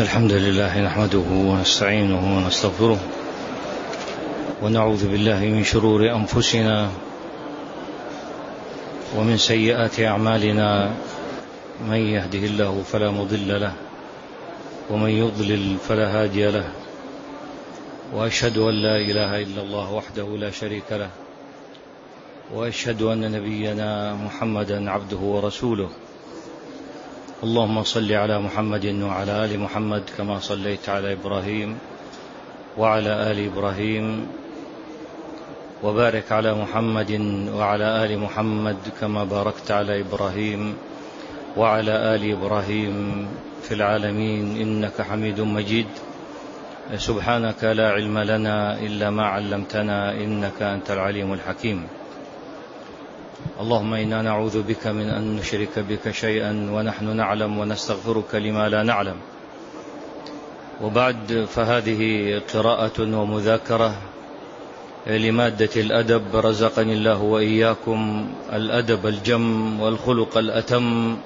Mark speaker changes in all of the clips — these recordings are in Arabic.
Speaker 1: الحمد لله نحمده ونستعينه ونستغفره ونعوذ بالله من شرور أنفسنا ومن سيئات أعمالنا، من يهده الله فلا مضل له ومن يضلل فلا هادي له، وأشهد أن لا إله إلا الله وحده لا شريك له، وأشهد أن نبينا محمدا عبده ورسوله. اللهم صل على محمد وعلى آل محمد كما صليت على إبراهيم وعلى آل إبراهيم، وبارك على محمد وعلى آل محمد كما باركت على إبراهيم وعلى آل إبراهيم في العالمين إنك حميد مجيد. سبحانك لا علم لنا إلا ما علمتنا إنك أنت العليم الحكيم. اللهم إنا نعوذ بك من أن نشرك بك شيئا ونحن نعلم، ونستغفرك لما لا نعلم. وبعد، فهذه قراءة ومذاكرة لمادة الأدب، رزقني الله وإياكم الأدب الجم والخلق الأتم،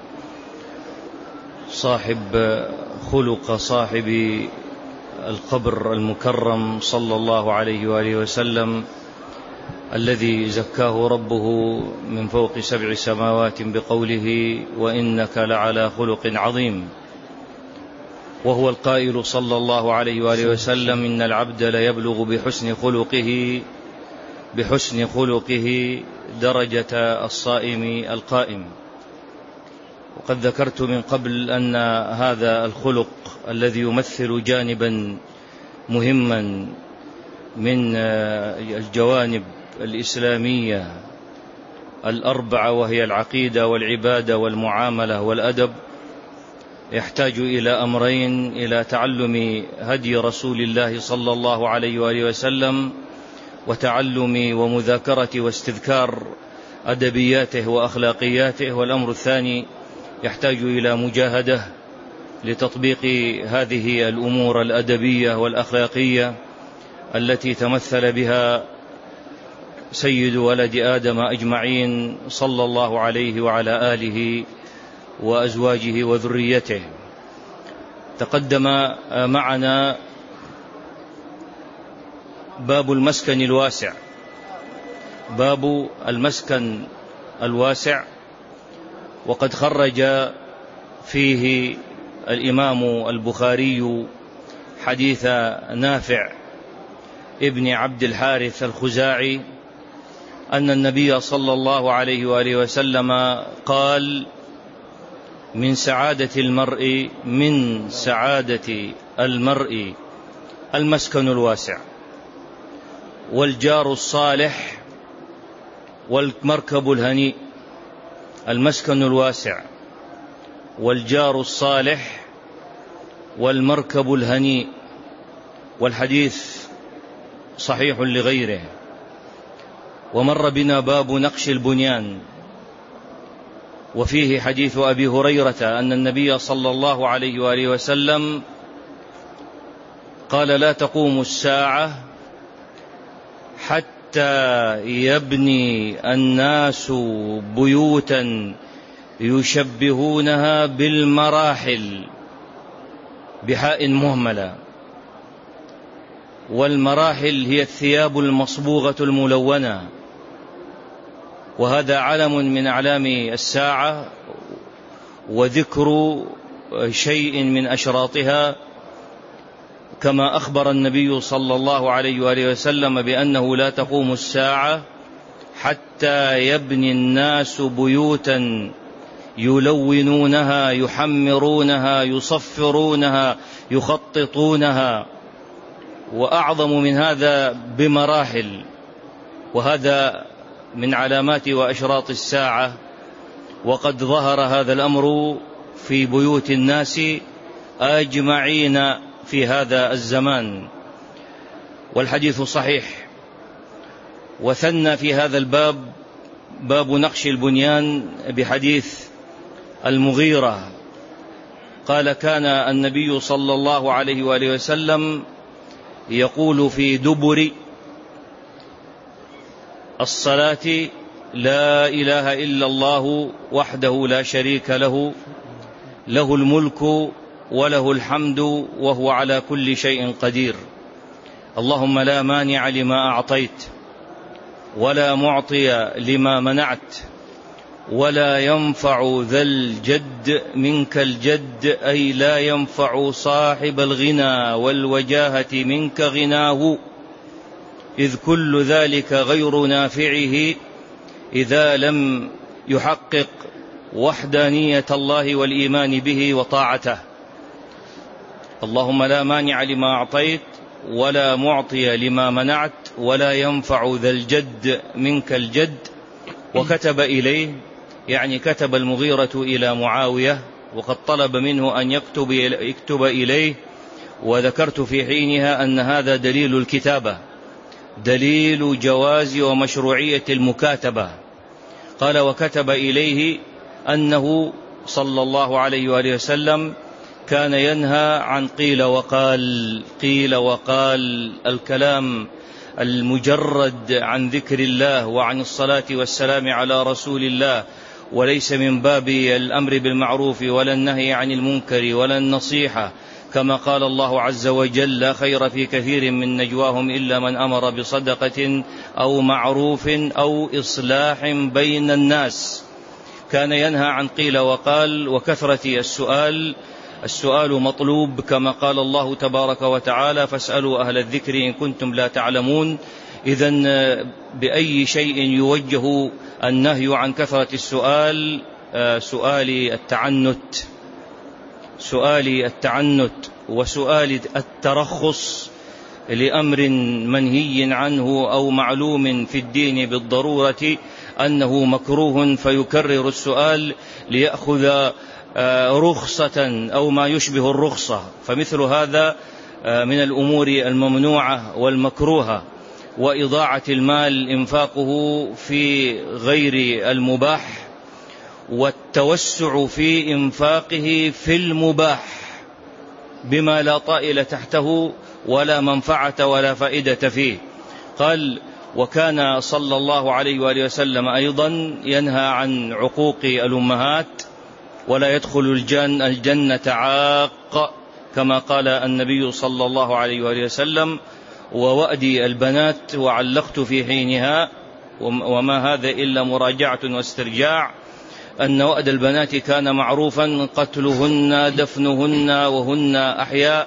Speaker 1: خلق صاحب القبر المكرم صلى الله عليه وآله وسلم، الذي زكاه ربه من فوق 7 سماوات بقوله: وإنك لعلى خلق عظيم. وهو القائل صلى الله عليه وآله وسلم: إن العبد ليبلغ بحسن خلقه درجة الصائم القائم. وقد ذكرت من قبل أن هذا الخلق الذي يمثل جانبا مهما من الجوانب الإسلامية 4، وهي العقيدة والعبادة والمعاملة والأدب، يحتاج إلى أمرين: إلى تعلم هدي رسول الله صلى الله عليه وآله وسلم، وتعلم ومذاكرة واستذكار أدبياته وأخلاقياته. والأمر الثاني يحتاج إلى مجاهدة لتطبيق هذه الأمور الأدبية والأخلاقية التي تمثل بها سيد ولد آدم أجمعين صلى الله عليه وعلى آله وأزواجه وذريته. تقدم معنا باب المسكن الواسع. باب المسكن الواسع، وقد خرج فيه الإمام البخاري حديث نافع ابن عبد الحارث الخزاعي أن النبي صلى الله عليه وآله وسلم قال: من سعادة المرء المسكن الواسع، والجار الصالح، والمركب الهنيء. المسكن الواسع والجار الصالح والمركب الهنيء. والحديث صحيح لغيره. ومر بنا باب نقش البنيان، وفيه حديث أبي هريرة أن النبي صلى الله عليه وآله وسلم قال: لا تقوم الساعة حتى يبني الناس بيوتا يشبهونها بالمراحل، بحاء مهملة. والمراحل هي الثياب المصبوغة الملونة، وهذا علم من أعلام الساعة، وذكر شيء من أشراطها، كما أخبر النبي صلى الله عليه وآله وسلم بأنه لا تقوم الساعة حتى يبني الناس بيوتا يلونونها، يحمرونها، يصفرونها، يخططونها. وأعظم من هذا بمراحل. وهذا من علامات وأشراط الساعة، وقد ظهر هذا الأمر في بيوت الناس أجمعين في هذا الزمان. والحديث صحيح. وثنى في هذا الباب باب نقش البنيان بحديث المغيرة قال: كان النبي صلى الله عليه وآله وسلم يقول في دبر الصلاة: لا إله إلا الله وحده لا شريك له، له الملك وله الحمد وهو على كل شيء قدير. اللهم لا مانع لما أعطيت ولا معطي لما منعت ولا ينفع ذا الجد منك الجد، أي لا ينفع صاحب الغنى والوجاهة منك غناه، إذ كل ذلك غير نافعه إذا لم يحقق وحدانية الله والإيمان به وطاعته. اللهم لا مانع لما أعطيت ولا معطي لما منعت ولا ينفع ذا الجد منك الجد. وكتب إليه، يعني كتب المغيرة إلى معاوية وقد طلب منه أن يكتب إليه، وذكرت في حينها أن هذا دليل الكتابة، دليل جواز ومشروعية المكاتبة. قال: وكتب إليه أنه صلى الله عليه وآله وسلم كان ينهى عن قيل وقال الكلام المجرد عن ذكر الله وعن الصلاة والسلام على رسول الله، وليس من باب الأمر بالمعروف ولا النهي عن المنكر ولا النصيحة، كما قال الله عز وجل: لا خير في كثير من نجواهم إلا من أمر بصدقة أو معروف أو إصلاح بين الناس. كان ينهى عن قيل وقال وكثرة السؤال مطلوب، كما قال الله تبارك وتعالى: فاسألوا أهل الذكر إن كنتم لا تعلمون. إذن بأي شيء يوجه النهي عن كثرة السؤال؟ سؤال التعنت وسؤال الترخص لأمر منهي عنه أو معلوم في الدين بالضرورة أنه مكروه، فيكرر السؤال ليأخذ رخصة أو ما يشبه الرخصة. فمثل هذا من الأمور الممنوعة والمكروهة، وإضاعة المال إنفاقه في غير المباح، والتوسع في إنفاقه في المباح بما لا طائل تحته ولا منفعة ولا فائدة فيه. قال: وكان صلى الله عليه وآله وسلم أيضا ينهى عن عقوق الأمهات، ولا يدخل الجنة عاق، كما قال النبي صلى الله عليه وآله وسلم: ووأدي البنات. وعلقت في حينها، وما هذا إلا مراجعة واسترجاع، أن وأد البنات كان معروفا، قتلهن دفنهن وهن أحياء.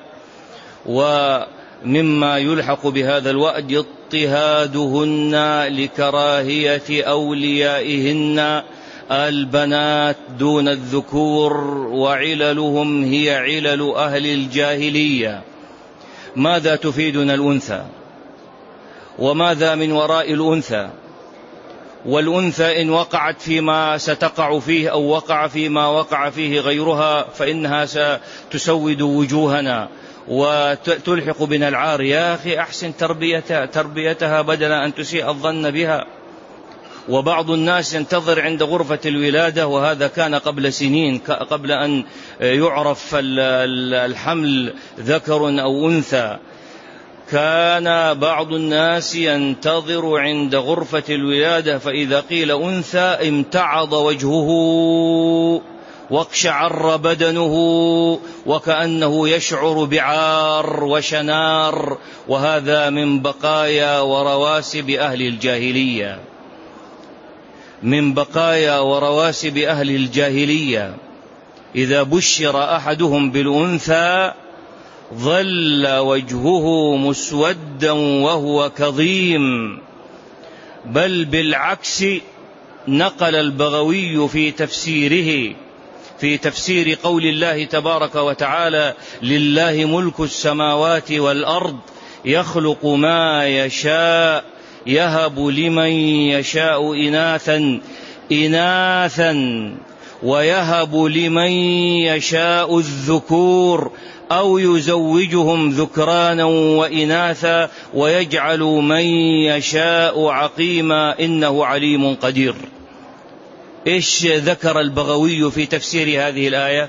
Speaker 1: ومما يلحق بهذا الوأد اضطهادهن لكراهية أوليائهن البنات دون الذكور، وعللهم هي علل أهل الجاهلية. ماذا تفيدنا الأنثى؟ وماذا من وراء الأنثى؟ والأنثى إن وقعت فيما ستقع فيه أو وقع فيما وقع فيه غيرها فإنها ستسود وجوهنا وتلحق بنا العار. يا أخي، أحسن تربيتها بدل أن تسيء الظن بها. وبعض الناس ينتظر عند غرفة الولادة، وهذا كان قبل سنين، قبل أن يعرف الحمل ذكر أو أنثى. كان بعض الناس ينتظر عند غرفة الولادة، فإذا قيل أنثى امتعض وجهه واقشعر بدنه وكأنه يشعر بعار وشنار. وهذا من بقايا ورواسب أهل الجاهلية، من بقايا ورواسب أهل الجاهلية. إذا بشر أحدهم بالأنثى ظل وجهه مسودا وهو كظيم. بل بالعكس، نقل البغوي في تفسير قول الله تبارك وتعالى: لله ملك السماوات والأرض يخلق ما يشاء يهب لمن يشاء إناثا ويهب لمن يشاء الذكور أو يزوجهم ذكرانا وإناثا ويجعل من يشاء عقيما إنه عليم قدير. إيش ذكر البغوي في تفسير هذه الآية؟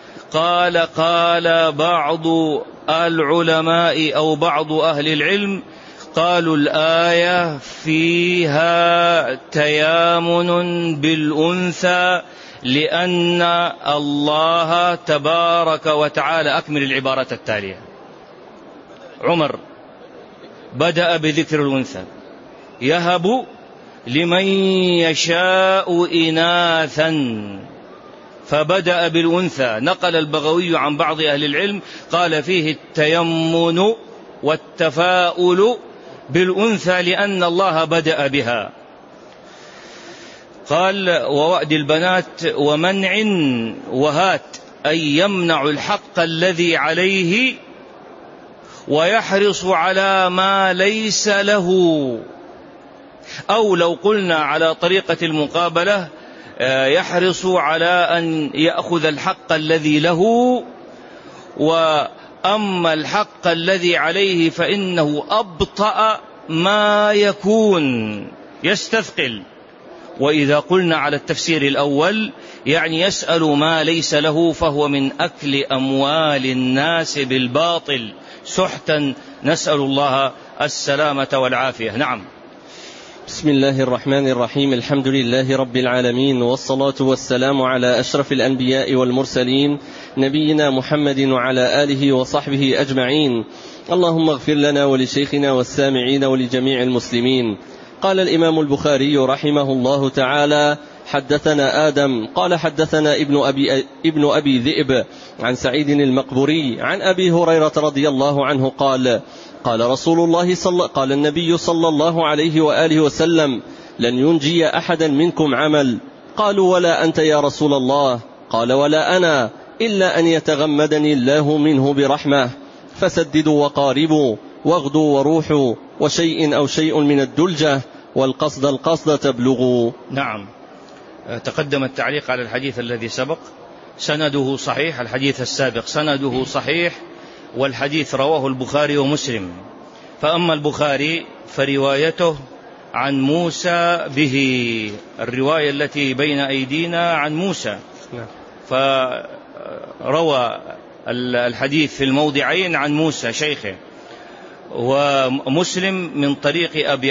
Speaker 1: قال بعض العلماء أو بعض أهل العلم قالوا: الآية فيها تيامن بالأنثى لأن الله تبارك وتعالى، أكمل العبارة التالية. عمر بدأ بذكر الأنثى: يهب لمن يشاء إناثا، فبدأ بالأنثى. نقل البغوي عن بعض أهل العلم قال فيه التيمن والتفاؤل بالأنثى لأن الله بدأ بها. قال: ووأد البنات ومنع وهات، أي يمنع الحق الذي عليه ويحرص على ما ليس له، أو لو قلنا على طريقة المقابلة يحرص على أن يأخذ الحق الذي له، وأما الحق الذي عليه فإنه أبطأ ما يكون، يستثقل. وإذا قلنا على التفسير الأول يعني يسأل ما ليس له، فهو من أكل أموال الناس بالباطل سحتا، نسأل الله السلامة والعافية. نعم.
Speaker 2: بسم الله الرحمن الرحيم. الحمد لله رب العالمين، والصلاة والسلام على أشرف الأنبياء والمرسلين، نبينا محمد وعلى آله وصحبه أجمعين. اللهم اغفر لنا ولشيخنا والسامعين ولجميع المسلمين. قال الإمام البخاري رحمه الله تعالى: حدثنا آدم قال حدثنا ابن أبي ذئب عن سعيد المقبري عن أبي هريرة رضي الله عنه قال: قال النبي صلى الله عليه وآله وسلم: لن ينجي أحدا منكم عمل. قالوا: ولا أنت يا رسول الله؟ قال: ولا أنا، إلا أن يتغمدني الله منه برحمة. فسددوا وقاربوا، واغدوا وروحوا، وشيء أو شيء من الدلجة، والقصد تبلغوا.
Speaker 1: نعم. تقدم التعليق على الحديث الذي سبق، سنده صحيح. الحديث السابق سنده صحيح، والحديث رواه البخاري ومسلم. فأما البخاري فروايته عن موسى به، الرواية التي بين أيدينا عن موسى، فروى الحديث في الموضعين عن موسى شيخه، ومسلم من طريق أبي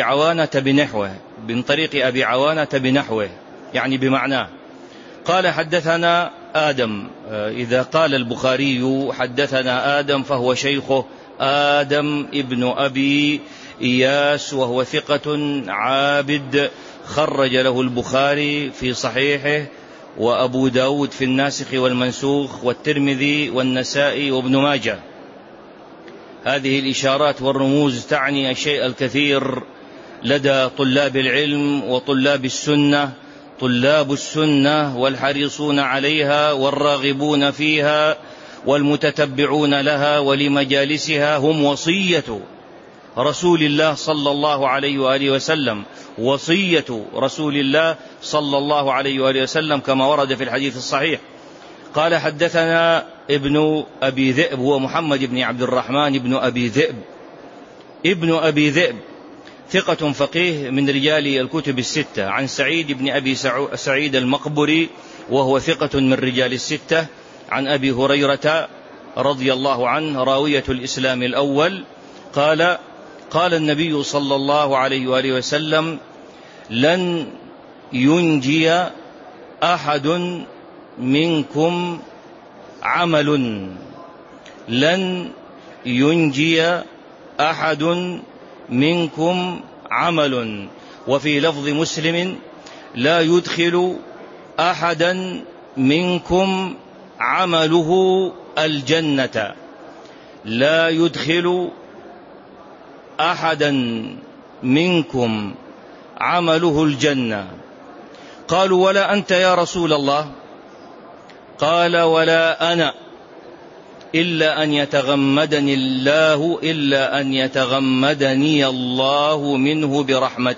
Speaker 1: عوانة بنحوه، يعني بمعناه. قال: حدثنا آدم. إذا قال البخاري حدثنا آدم فهو شيخه آدم ابن أبي إياس، وهو ثقة عابد، خرج له البخاري في صحيحه، وأبو داود في الناسخ والمنسوخ، والترمذي والنسائي وابن ماجه. هذه الإشارات والرموز تعني الشيء الكثير لدى طلاب العلم وطلاب السنة. طلاب السنة والحريصون عليها والراغبون فيها والمتتبعون لها ولمجالسها هم وصية رسول الله صلى الله عليه وآله وسلم، وصية رسول الله صلى الله عليه وآله وسلم كما ورد في الحديث الصحيح. قال: حدثنا ابن أبي ذئب، هو محمد بن عبد الرحمن بن أبي ذئب، ابن أبي ذئب، ثقة فقيه من رجال الكتب الستة، عن سعيد بن أبي سعيد المقبري، وهو ثقة من رجال الستة، عن أبي هريرة رضي الله عنه راوية الإسلام الأول قال: قال النبي صلى الله عليه وآله وسلم: لن ينجي أحد منكم عمل، لن ينجي أحد منكم عمل. وفي لفظ مسلم: لا يدخل أحدا منكم عمله الجنة، لا يدخل أحدا منكم عمله الجنة. قالوا: ولا أنت يا رسول الله؟ قال: ولا أنا، إلا أن يتغمدني الله منه برحمة.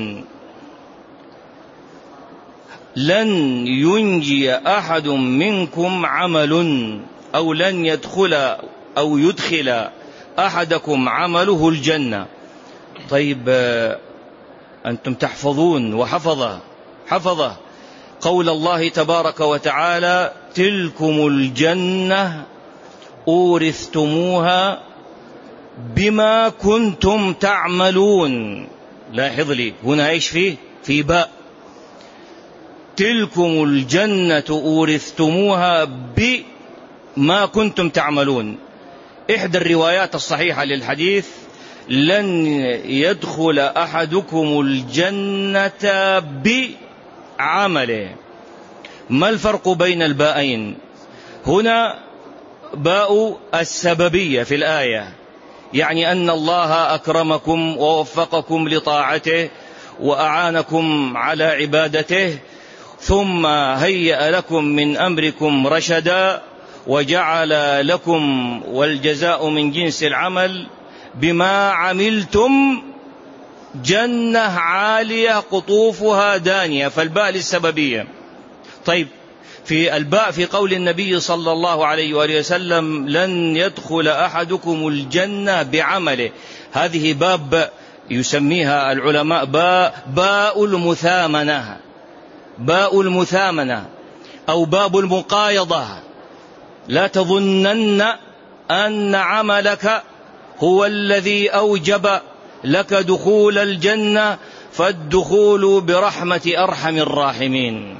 Speaker 1: لن ينجي أحد منكم عمل، أو لن يدخل أو يدخل أحدكم عمله الجنة. طيب، أنتم تحفظون وحفظه قول الله تبارك وتعالى: تلكم الجنة أورثتموها بما كنتم تعملون. لاحظ لي هنا إيش فيه؟ في باء. تلكم الجنة أورثتموها بما كنتم تعملون. إحدى الروايات الصحيحة للحديث: لن يدخل أحدكم الجنة بعمله. ما الفرق بين الباءين؟ هنا باء السببية في الآية، يعني أن الله أكرمكم ووفقكم لطاعته وأعانكم على عبادته، ثم هيأ لكم من أمركم رشدا وجعل لكم والجزاء من جنس العمل بما عملتم جنة عالية قطوفها دانية، فالباء للسببية. طيب، في الباء في قول النبي صلى الله عليه وآله وسلم: لن يدخل أحدكم الجنة بعمله، هذه باب يسميها العلماء باء المثامنة، باء المثامنة أو باب المقايضة. لا تظنن أن عملك هو الذي أوجب لك دخول الجنة، فالدخول برحمة أرحم الراحمين.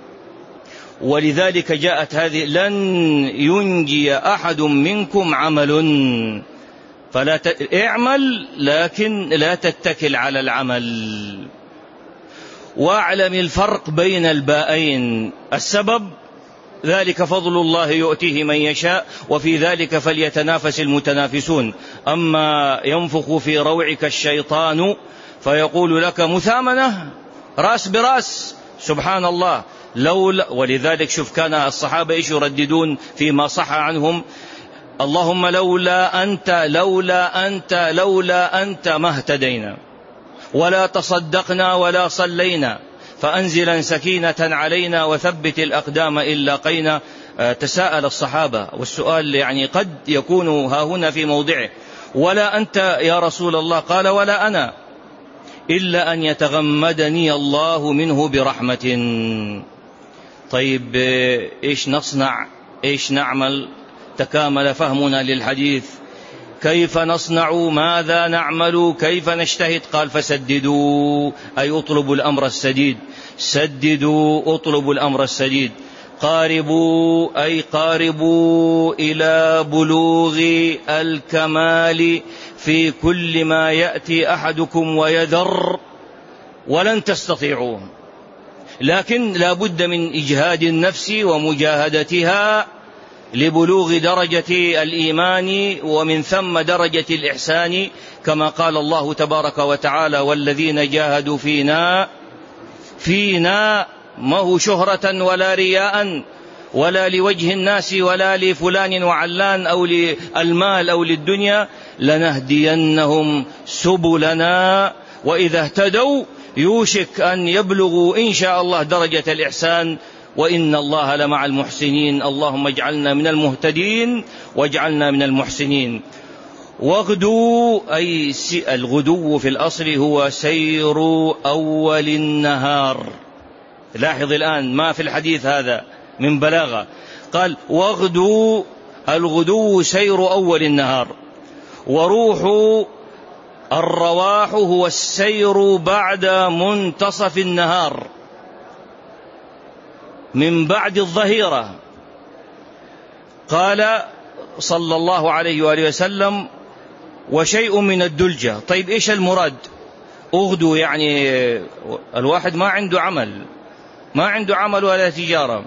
Speaker 1: ولذلك جاءت هذه: لن ينجي أحد منكم عمل، فلا اعمل لكن لا تتكل على العمل. واعلم الفرق بين الباءين. السبب: ذلك فضل الله يؤتيه من يشاء وفي ذلك فليتنافس المتنافسون. أما ينفخ في روعك الشيطان فيقول لك مثامنة رأس برأس، سبحان الله. ولذلك شوف كان الصحابة إيش يرددون فيما صح عنهم: اللهم لولا أنت لولا أنت لولا أنت ما اهتدينا ولا تصدقنا ولا صلينا، فأنزلا سكينة علينا وثبت الأقدام إن لاقينا. تساءل الصحابة، والسؤال يعني قد يكون هاهنا في موضعه: ولا أنت يا رسول الله؟ قال: ولا أنا، إلا أن يتغمدني الله منه برحمة. طيب، إيش نصنع؟ إيش نعمل؟ تكامل فهمنا للحديث. كيف نصنع؟ ماذا نعمل؟ كيف نجتهد؟ قال: فسددوا، أي اطلبوا الأمر السديد. سددوا، اطلبوا الأمر السديد. قاربوا، أي قاربوا إلى بلوغ الكمال في كل ما يأتي أحدكم ويذر، ولن تستطيعوه، لكن لا بد من إجهاد النفس ومجاهدتها لبلوغ درجة الإيمان ومن ثم درجة الإحسان، كما قال الله تبارك وتعالى: والذين جاهدوا فينا ما هو شهرة ولا رياء ولا لوجه الناس ولا لفلان وعلان أو للمال أو للدنيا، لنهدينهم سبلنا وإذا اهتدوا يوشك أن يبلغوا إن شاء الله درجة الإحسان، وإن الله لمع المحسنين. اللهم اجعلنا من المهتدين واجعلنا من المحسنين. واغدوا، أي الغدو في الأصل هو سير أول النهار. لاحظ الآن ما في الحديث هذا من بلاغة، قال: واغدوا، الغدو سير أول النهار. وروح الرواح هو السير بعد منتصف النهار، من بعد الظهيرة. قال صلى الله عليه وآله وسلم: وشيء من الدلجة. طيب، إيش المراد؟ أغدو يعني الواحد ما عنده عمل ولا تجارة،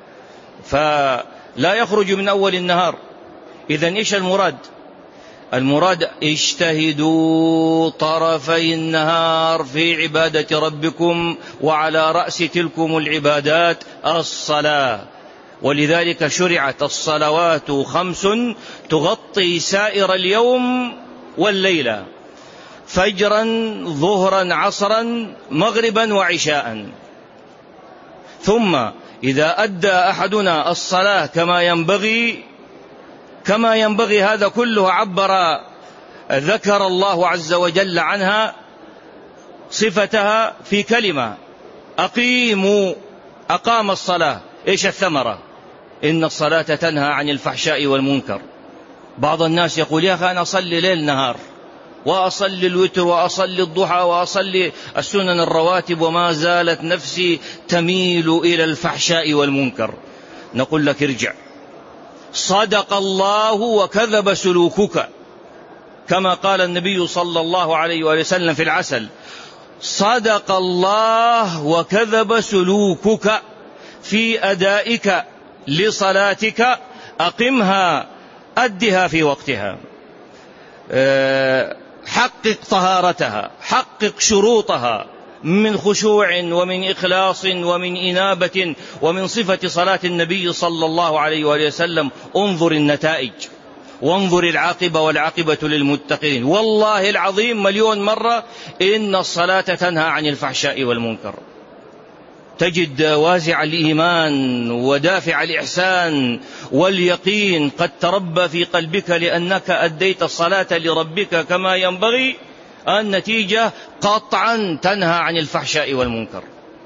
Speaker 1: فلا يخرج من أول النهار. إذن إيش المراد؟ المراد: اجتهدوا طرفي النهار في عبادة ربكم، وعلى رأس تلكم العبادات الصلاة. ولذلك شرعت الصلوات 5 تغطي سائر اليوم والليلة: فجرا، ظهرا، عصرا، مغربا وعشاء. ثم إذا أدى أحدنا الصلاة كما ينبغي هذا كله ذكر الله عز وجل عنها صفتها في كلمة: أقيموا. أقام الصلاة، إيش الثمرة؟ إن الصلاة تنهى عن الفحشاء والمنكر. بعض الناس يقول: يا أخي أنا أصلي ليل نهار، وأصلي الوتر وأصلي الضحى وأصلي السنن الرواتب، وما زالت نفسي تميل إلى الفحشاء والمنكر. نقول لك ارجع، صدق الله وكذب سلوكك، كما قال النبي صلى الله عليه وسلم في العسل: صدق الله وكذب سلوكك في أدائك لصلاتك، أقمها أدها في وقتها، حقق طهارتها، حقق شروطها من خشوع ومن إخلاص ومن إنابة ومن صفة صلاة النبي صلى الله عليه وسلم. انظر النتائج وانظر العاقبة، والعاقبة للمتقين. والله العظيم مليون مرة إن الصلاة تنهى عن الفحشاء والمنكر. تجد وازع الإيمان ودافع الإحسان واليقين قد تربى في قلبك لأنك أديت الصلاة لربك كما ينبغي، النتيجة قطعا تنهى عن الفحشاء والمنكر.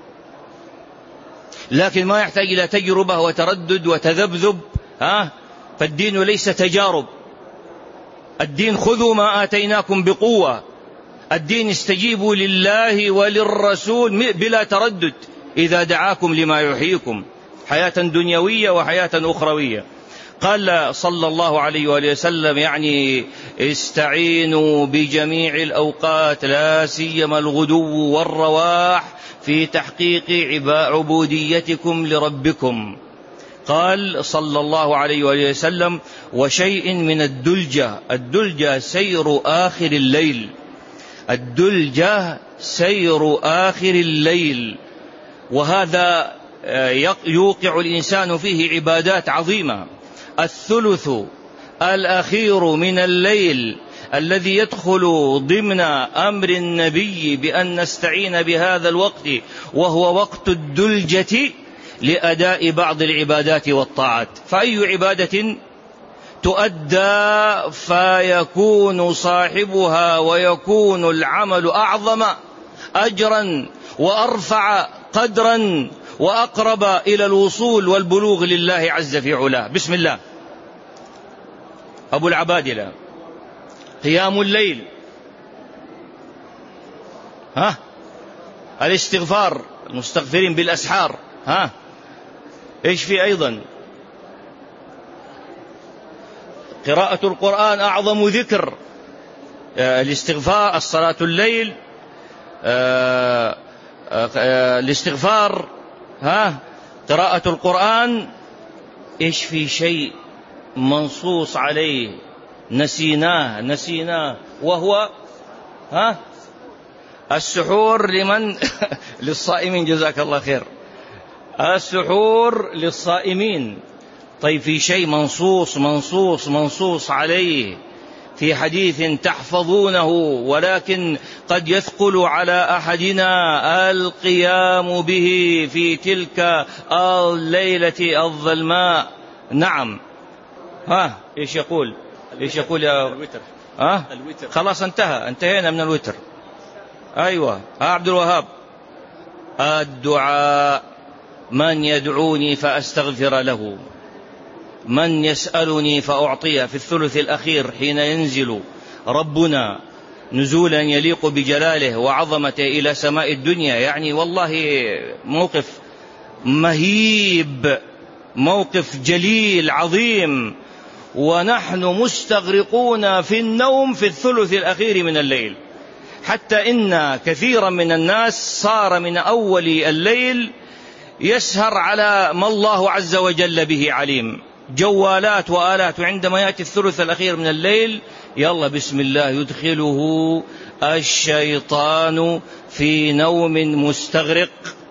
Speaker 1: لكن ما يحتاج إلى تجربة وتردد وتذبذب، فالدين ليس تجارب. الدين خذوا ما آتيناكم بقوة، الدين استجيبوا لله وللرسول بلا تردد إذا دعاكم لما يحييكم، حياة دنيوية وحياة أخروية. قال صلى الله عليه وسلم: يعني استعينوا بجميع الأوقات لا سيما الغدو والرواح في تحقيق عبوديتكم لربكم. قال صلى الله عليه وسلم: وشيء من الدلجة. الدلجة سير آخر الليل، الدلجة سير آخر الليل، وهذا يوقع الإنسان فيه عبادات عظيمة. الثلث الأخير من الليل الذي يدخل ضمن أمر النبي بأن نستعين بهذا الوقت، وهو وقت الدلجة لأداء بعض العبادات والطاعات. فأي عبادة تؤدى فيكون صاحبها ويكون العمل أعظم أجرا وأرفع قدرا وأقرب إلى الوصول والبلوغ لله عز في علاه. بسم الله. أبو العبادلة: قيام الليل، الاستغفار، المستغفرين بالأسحار، إيش في أيضا؟ قراءة القرآن أعظم ذكر، الاستغفار، الصلاة الليل، الاستغفار، قراءة القرآن. إيش في شيء منصوص عليه نسيناه وهو السحور لمن للصائمين، جزاك الله خير، السحور للصائمين. طيب في شيء منصوص عليه في حديث تحفظونه، ولكن قد يثقل على أحدنا القيام به في تلك الليلة الظلماء. نعم. إيش يقول يا
Speaker 2: الوتر.
Speaker 1: الوتر. خلاص انتهينا من الوتر. أيوة. عبد الوهاب: الدعاء، من يدعوني فأستغفر له، من يسألني فأعطيه. في الثلث الأخير حين ينزل ربنا نزولا يليق بجلاله وعظمته إلى سماء الدنيا، يعني والله موقف مهيب، موقف جليل عظيم، ونحن مستغرقون في النوم في الثلث الأخير من الليل، حتى إن كثيرا من الناس صار من أول الليل يسهر على ما الله عز وجل به عليم، جوالات وآلات، وعندما يأتي الثلث الأخير من الليل يلا بسم الله يدخله الشيطان في نوم مستغرق.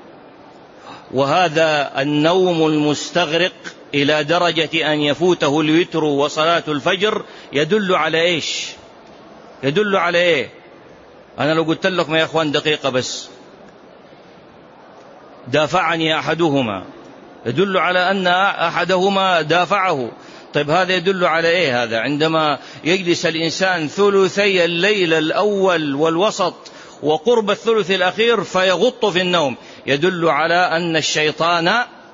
Speaker 1: وهذا النوم المستغرق إلى درجة أن يفوته الوتر وصلاة الفجر يدل على إيش؟ يدل على إيه؟ أنا لو قلت لكم يا أخوان دقيقة بس، دافعني أحدهما، يدل على أن أحدهما دافعه. طيب هذا يدل على إيه؟ هذا عندما يجلس الإنسان ثلثي الليل الأول والوسط وقرب الثلث الأخير فيغط في النوم، يدل على أن الشيطان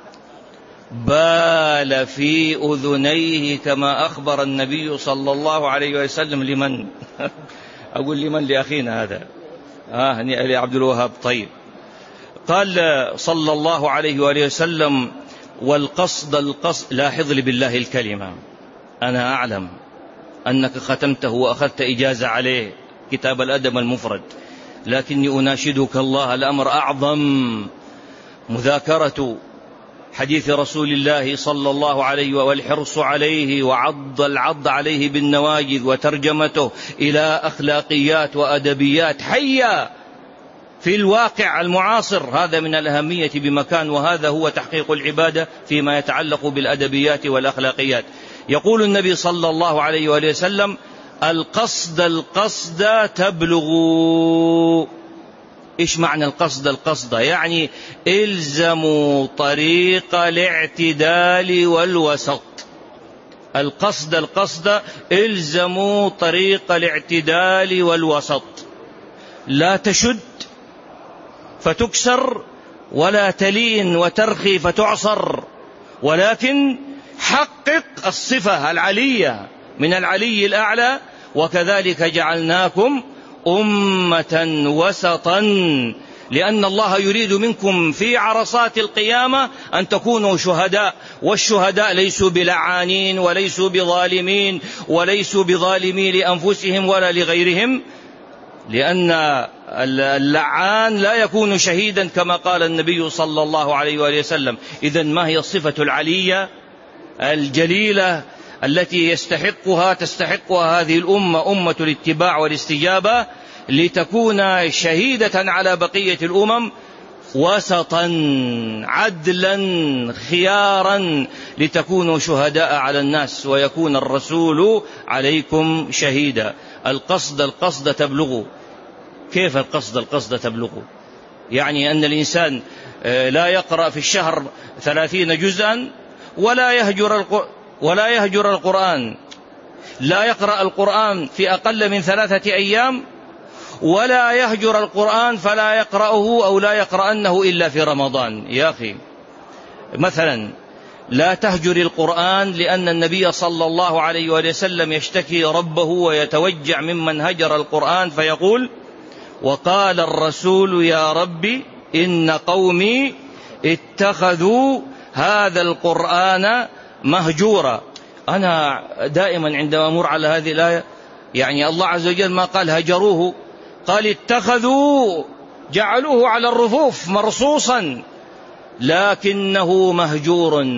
Speaker 1: بال في أذنيه، كما أخبر النبي صلى الله عليه وسلم أقول لمن؟ لأخينا هذا لعبد الوهاب. طيب. قال صلى الله عليه وآله وسلم: والقصد لاحظ لي بالله الكلمة، أنا أعلم أنك ختمته وأخذت إجازة عليه كتاب الأدب المفرد، لكني أناشدك الله، الأمر أعظم، مذاكرة حديث رسول الله صلى الله عليه والحرص عليه وعض العض عليه بالنواجذ وترجمته إلى أخلاقيات وأدبيات حية في الواقع المعاصر، هذا من الأهمية بمكان، وهذا هو تحقيق العبادة فيما يتعلق بالأدبيات والأخلاقيات. يقول النبي صلى الله عليه وآله وسلم: القصد تبلغوا. إيش معنى القصد؟ يعني إلزموا طريق الاعتدال والوسط. القصد إلزموا طريق الاعتدال والوسط، لا تشد فتكسر، ولا تلين وترخي فتعصر، ولكن حقق الصفة العلية من العلي الأعلى: وكذلك جعلناكم أمة وسطا، لأن الله يريد منكم في عرصات القيامة أن تكونوا شهداء، والشهداء ليسوا بلعانين وليسوا بظالمين وليسوا بظالمي لأنفسهم ولا لغيرهم، لأن اللعان لا يكون شهيدا كما قال النبي صلى الله عليه وآله وسلم. إذن ما هي الصفة العلية الجليلة التي تستحقها هذه الأمة، أمة الاتباع والاستجابة، لتكون شهيدة على بقية الأمم، وسطا عدلا خيارا، لتكونوا شهداء على الناس ويكون الرسول عليكم شهيدا. القصد تبلغ. كيف القصد تبلغ؟ يعني أن الإنسان لا يقرأ في الشهر 30 جزءا، ولا يهجر القرآن، لا يقرأ القرآن في أقل من 3 أيام، ولا يهجر القرآن فلا يقرأه أو لا يقرأنه إلا في رمضان. يا أخي، مثلا لا تهجر القرآن، لأن النبي صلى الله عليه وسلم يشتكي ربه ويتوجع ممن هجر القرآن، فيقول: وقال الرسول يا ربي إن قومي اتخذوا هذا القرآن مهجورا. أنا دائما عندما أمر على هذه الآية، يعني الله عز وجل ما قال هجروه، قال اتخذوا، جعلوه على الرفوف مرصوصا، لكنه مهجور،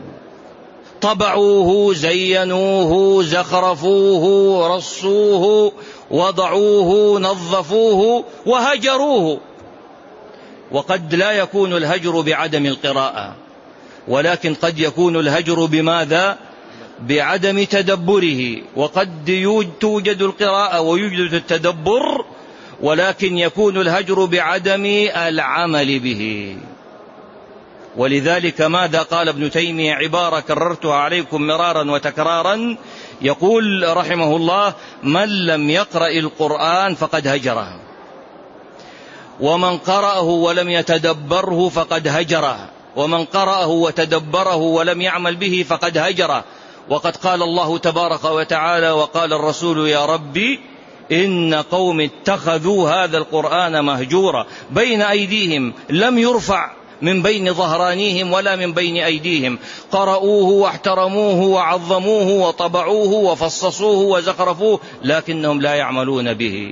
Speaker 1: طبعوه، زينوه، زخرفوه، رصوه، وضعوه، نظفوه، وهجروه. وقد لا يكون الهجر بعدم القراءة، ولكن قد يكون الهجر بماذا؟ بعدم تدبره. وقد توجد القراءة ويوجد التدبر، ولكن يكون الهجر بعدم العمل به. ولذلك ماذا قال ابن تيمية؟ عبارة كررتها عليكم مرارا وتكرارا، يقول رحمه الله: من لم يقرأ القرآن فقد هجره، ومن قرأه ولم يتدبره فقد هجره، ومن قرأه وتدبره ولم يعمل به فقد هجره. وقد قال الله تبارك وتعالى: وقال الرسول يا ربي إن قوم اتخذوا هذا القرآن مهجورا، بين أيديهم لم يرفع من بين ظهرانيهم ولا من بين أيديهم، قرأوه واحترموه وعظموه وطبعوه وفصصوه وزخرفوه، لكنهم لا يعملون به.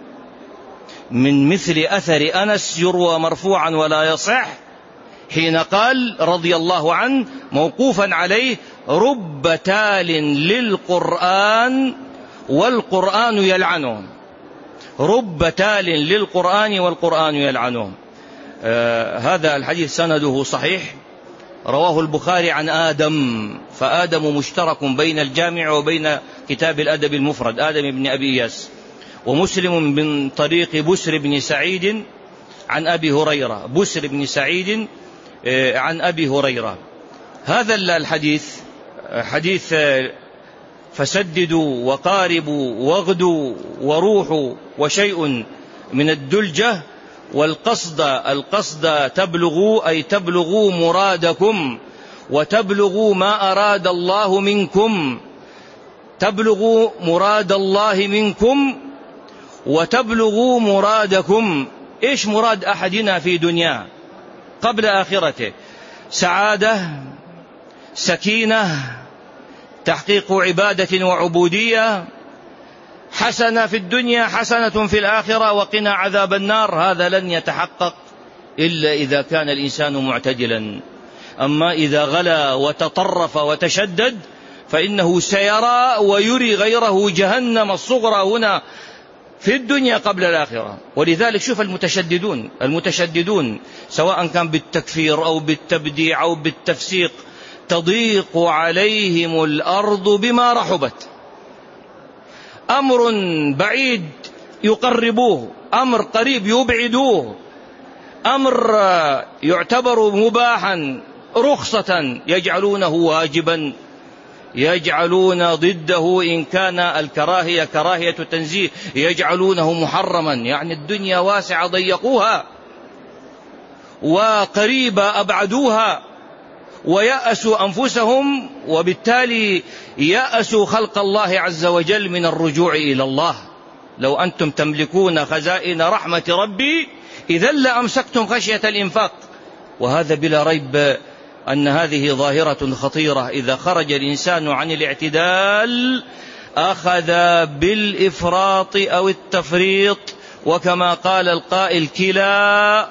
Speaker 1: من مثل أثر أنس يروى مرفوعا ولا يصح، حين قال رضي الله عنه موقوفا عليه: رب تال للقرآن والقرآن يلعنه. رب تال للقرآن والقرآن يلعنه. هذا الحديث سنده صحيح، رواه البخاري عن آدم، فآدم مشترك بين الجامع وبين كتاب الأدب المفرد، آدم بن أبي إياس، ومسلم من طريق بسر بن سعيد عن أبي هريرة، بسر بن سعيد عن أبي هريرة. هذا الحديث حديث فسددوا وقاربوا واغدوا وروحوا وشيء من الدلجة. القصد تبلغوا، أي تبلغوا مرادكم وتبلغوا ما أراد الله منكم، تبلغوا مراد الله منكم وتبلغوا مرادكم. إيش مراد أحدنا في دنياه قبل آخرته؟ سعادة، سكينة، تحقيق عبادة وعبودية، حسنة في الدنيا، حسنة في الآخرة، وقنا عذاب النار. هذا لن يتحقق إلا إذا كان الإنسان معتدلا. أما إذا غلا وتطرف وتشدد فإنه سيرى ويري غيره جهنم الصغرى هنا في الدنيا قبل الآخرة. ولذلك شوف المتشددون سواء كان بالتكفير أو بالتبديع أو بالتفسيق تضيق عليهم الأرض بما رحبت. أمر بعيد يقربوه، أمر قريب يبعدوه، أمر يعتبر مباحا رخصة يجعلونه واجبا، يجعلون ضده إن كان الكراهية كراهية تنزيه يجعلونه محرما. يعني الدنيا واسعة ضيقوها، وقريبة أبعدوها، ويأسوا أنفسهم، وبالتالي يأسوا خلق الله عز وجل من الرجوع إلى الله. لو أنتم تملكون خزائن رحمة ربي إذا لأمسكتم خشية الإنفاق. وهذا بلا ريب أن هذه ظاهرة خطيرة. إذا خرج الإنسان عن الاعتدال أخذ بالإفراط أو التفريط، وكما قال القائل: كلا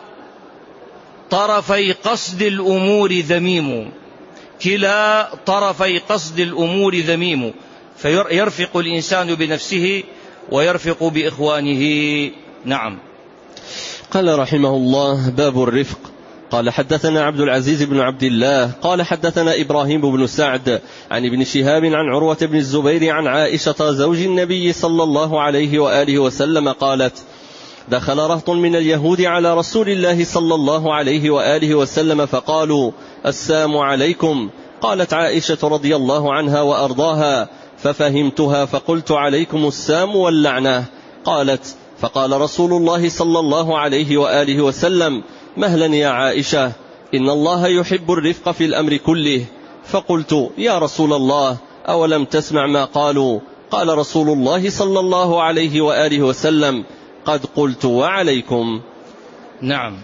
Speaker 1: طرفي قصد الأمور ذميم. كلا طرفي قصد الأمور ذميم. فيرفق الإنسان بنفسه ويرفق بإخوانه. نعم.
Speaker 2: قال رحمه الله: باب الرفق. قال: حدثنا عبد العزيز بن عبد الله قال: حدثنا إبراهيم بن سعد عن ابن شهاب عن عروة بن الزبير عن عائشة زوج النبي صلى الله عليه وآله وسلم قالت: دخل رهط من اليهود على رسول الله صلى الله عليه وآله وسلم فقالوا: السلام عليكم. قالت عائشة رضي الله عنها وأرضاها: ففهمتها فقلت: عليكم السام واللعنة. قالت: فقال رسول الله صلى الله عليه وآله وسلم: مهلا يا عائشة، إن الله يحب الرفق في الأمر كله. فقلت: يا رسول الله، أولم تسمع ما قالوا؟ قال رسول الله صلى الله عليه وآله وسلم: قد قلت وعليكم.
Speaker 1: نعم.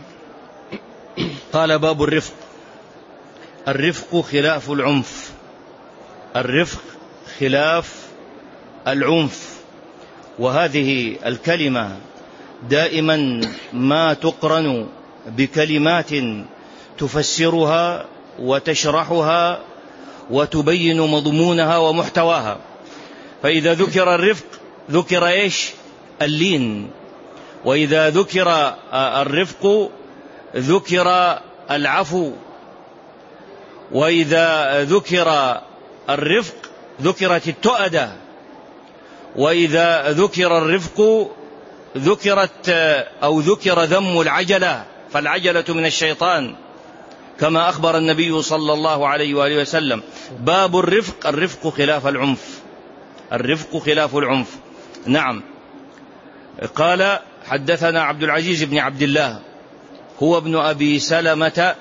Speaker 1: قال: باب الرفق. الرفق خلاف العنف. الرفق خلاف العنف. وهذه الكلمة دائما ما تقرن بكلمات تفسرها وتشرحها وتبين مضمونها ومحتواها. فإذا ذكر الرفق ذكر إيش؟ اللين. وإذا ذكر الرفق ذكر العفو. وإذا ذكر الرفق ذكرت التؤدة. وإذا ذكر الرفق ذكر ذم العجلة، فالعجلة من الشيطان كما أخبر النبي صلى الله عليه وآله وسلم. باب الرفق. الرفق خلاف العنف. الرفق خلاف العنف. نعم. قال: حدثنا عبد العزيز بن عبد الله هو ابن أبي سلمة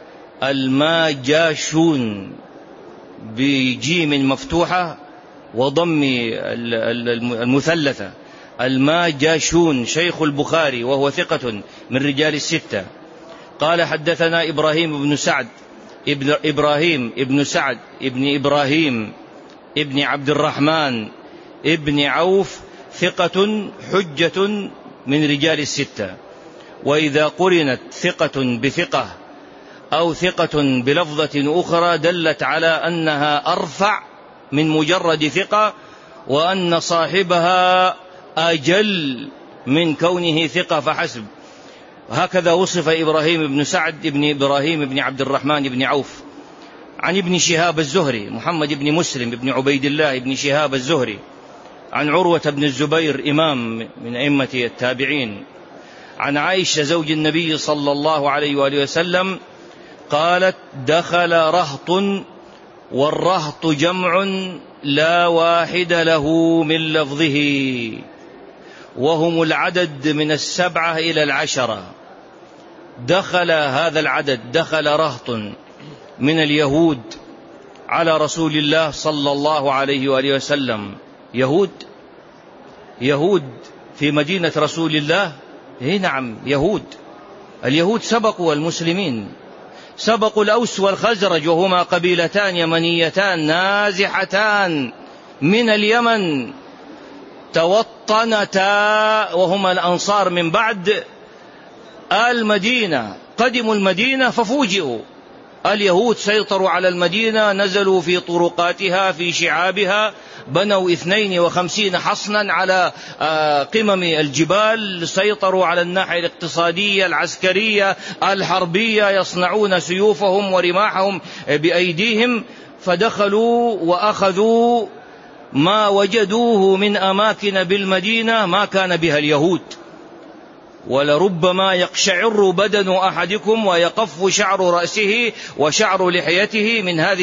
Speaker 1: الماجاشون بجيم مفتوحة وضم المثلثة، الماجاشون، شيخ البخاري وهو ثقة من رجال الستة. قال: حدثنا إبراهيم بن سعد ابن سعد ابن إبراهيم ابن عبد الرحمن ابن عوف، ثقة حجة من رجال الستة. وإذا قرنت ثقة بثقة أو ثقة بلفظة أخرى دلت على أنها أرفع من مجرد ثقة، وأن صاحبها أجل من كونه ثقة فحسب. هكذا وصف إبراهيم بن سعد ابن إبراهيم ابن عبد الرحمن ابن عوف عن ابن شهاب الزهري محمد بن مسلم ابن عبيد الله ابن شهاب الزهري عن عروة بن الزبير إمام من أئمة التابعين عن عائشة زوج النبي صلى الله عليه وآله وسلم قالت: دخل رهط، والرهط جمع لا واحد له من لفظه، وهم العدد من 7 إلى 10. دخل هذا العدد، دخل رهط من اليهود على رسول الله صلى الله عليه وآله وسلم. يهود في مدينة رسول الله؟ نعم، يهود. اليهود سبقوا المسلمين، سبقوا الأوس والخزرج، وهما قبيلتان يمنيتان نازحتان من اليمن، توطنتا وهما الأنصار من بعد المدينة. قدموا المدينة ففوجئوا، اليهود سيطروا على المدينة، نزلوا في طرقاتها في شعابها، بنوا 52 حصنا على قمم الجبال، سيطروا على الناحية الاقتصادية العسكرية الحربية، يصنعون سيوفهم ورماحهم بأيديهم. فدخلوا وأخذوا ما وجدوه من أماكن بالمدينة ما كان بها اليهود. ولربما يقشعر بدن أحدكم ويقف شعر رأسه وشعر لحيته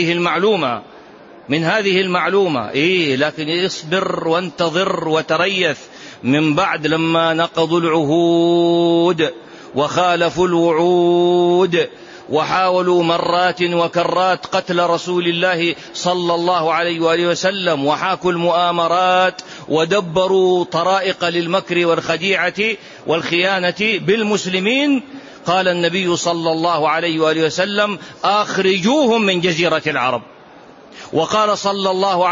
Speaker 1: من هذه المعلومة. لكن اصبر وانتظر وتريث. من بعد لما نقضوا العهود وخالفوا الوعود وحاولوا مرات وكرات قتل رسول الله صلى الله عليه وآله وسلم، وحاكوا المؤامرات ودبروا طرائق للمكر والخديعة والخيانة بالمسلمين، قال النبي صلى الله عليه وآله وسلم: أخرجوهم من جزيرة العرب. وقال صلى الله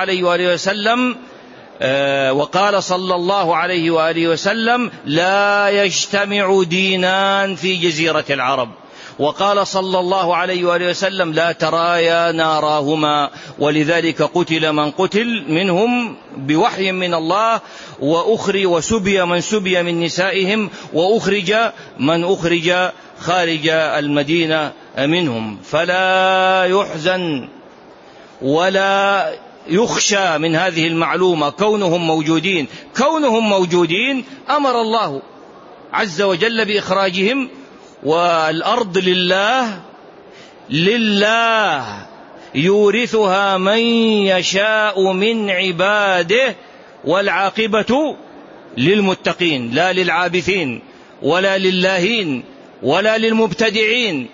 Speaker 1: عليه وآله وسلم: لا يجتمع دينان في جزيرة العرب. وقال صلى الله عليه وآله وسلم: لا ترايا ناراهما. ولذلك قتل من قتل منهم بوحي من الله، وسبي من سبي من نسائهم، وأخرج من أخرج خارج المدينة منهم. فلا يحزن ولا يخشى من هذه المعلومة، كونهم موجودين أمر الله عز وجل بإخراجهم. والأرض لله يورثها من يشاء من عباده، والعاقبة للمتقين، لا للعابثين ولا للاهين ولا للمبتدعين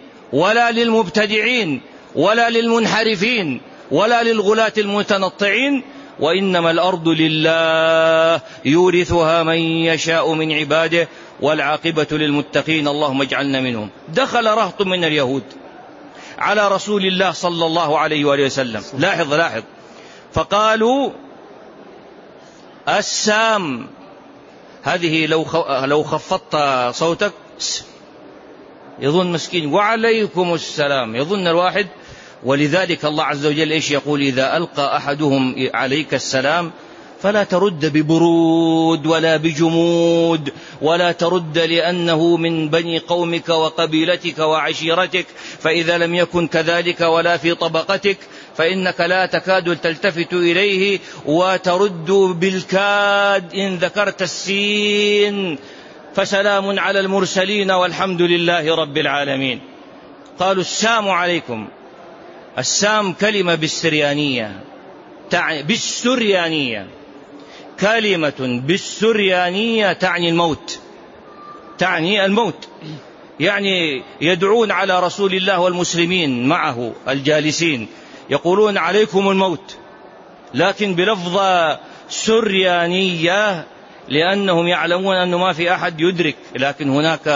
Speaker 1: ولا للمنحرفين ولا للغلاة المتنطعين، وإنما الأرض لله يورثها من يشاء من عباده والعاقبة للمتقين، اللهم اجعلنا منهم. دخل رهط من اليهود على رسول الله صلى الله عليه وآله وسلم، لاحظ، فقالوا: السام. هذه لو خفضت صوتك يظن مسكين، وعليكم السلام، يظن الواحد. ولذلك الله عز وجل إيش يقول؟ إذا ألقى أحدهم عليك السلام فلا ترد ببرود ولا بجمود، ولا ترد لأنه من بني قومك وقبيلتك وعشيرتك، فإذا لم يكن كذلك ولا في طبقتك فإنك لا تكاد تلتفت إليه، وترد بالكاد إن ذكرت السين. فسلام على المرسلين والحمد لله رب العالمين. قالوا: السام عليكم. السام كلمة بالسريانية، كلمة بالسريانية تعني الموت، يعني يدعون على رسول الله والمسلمين معه الجالسين، يقولون: عليكم الموت، لكن بلفظة سريانية، لأنهم يعلمون أنه ما في أحد يدرك. لكن هناك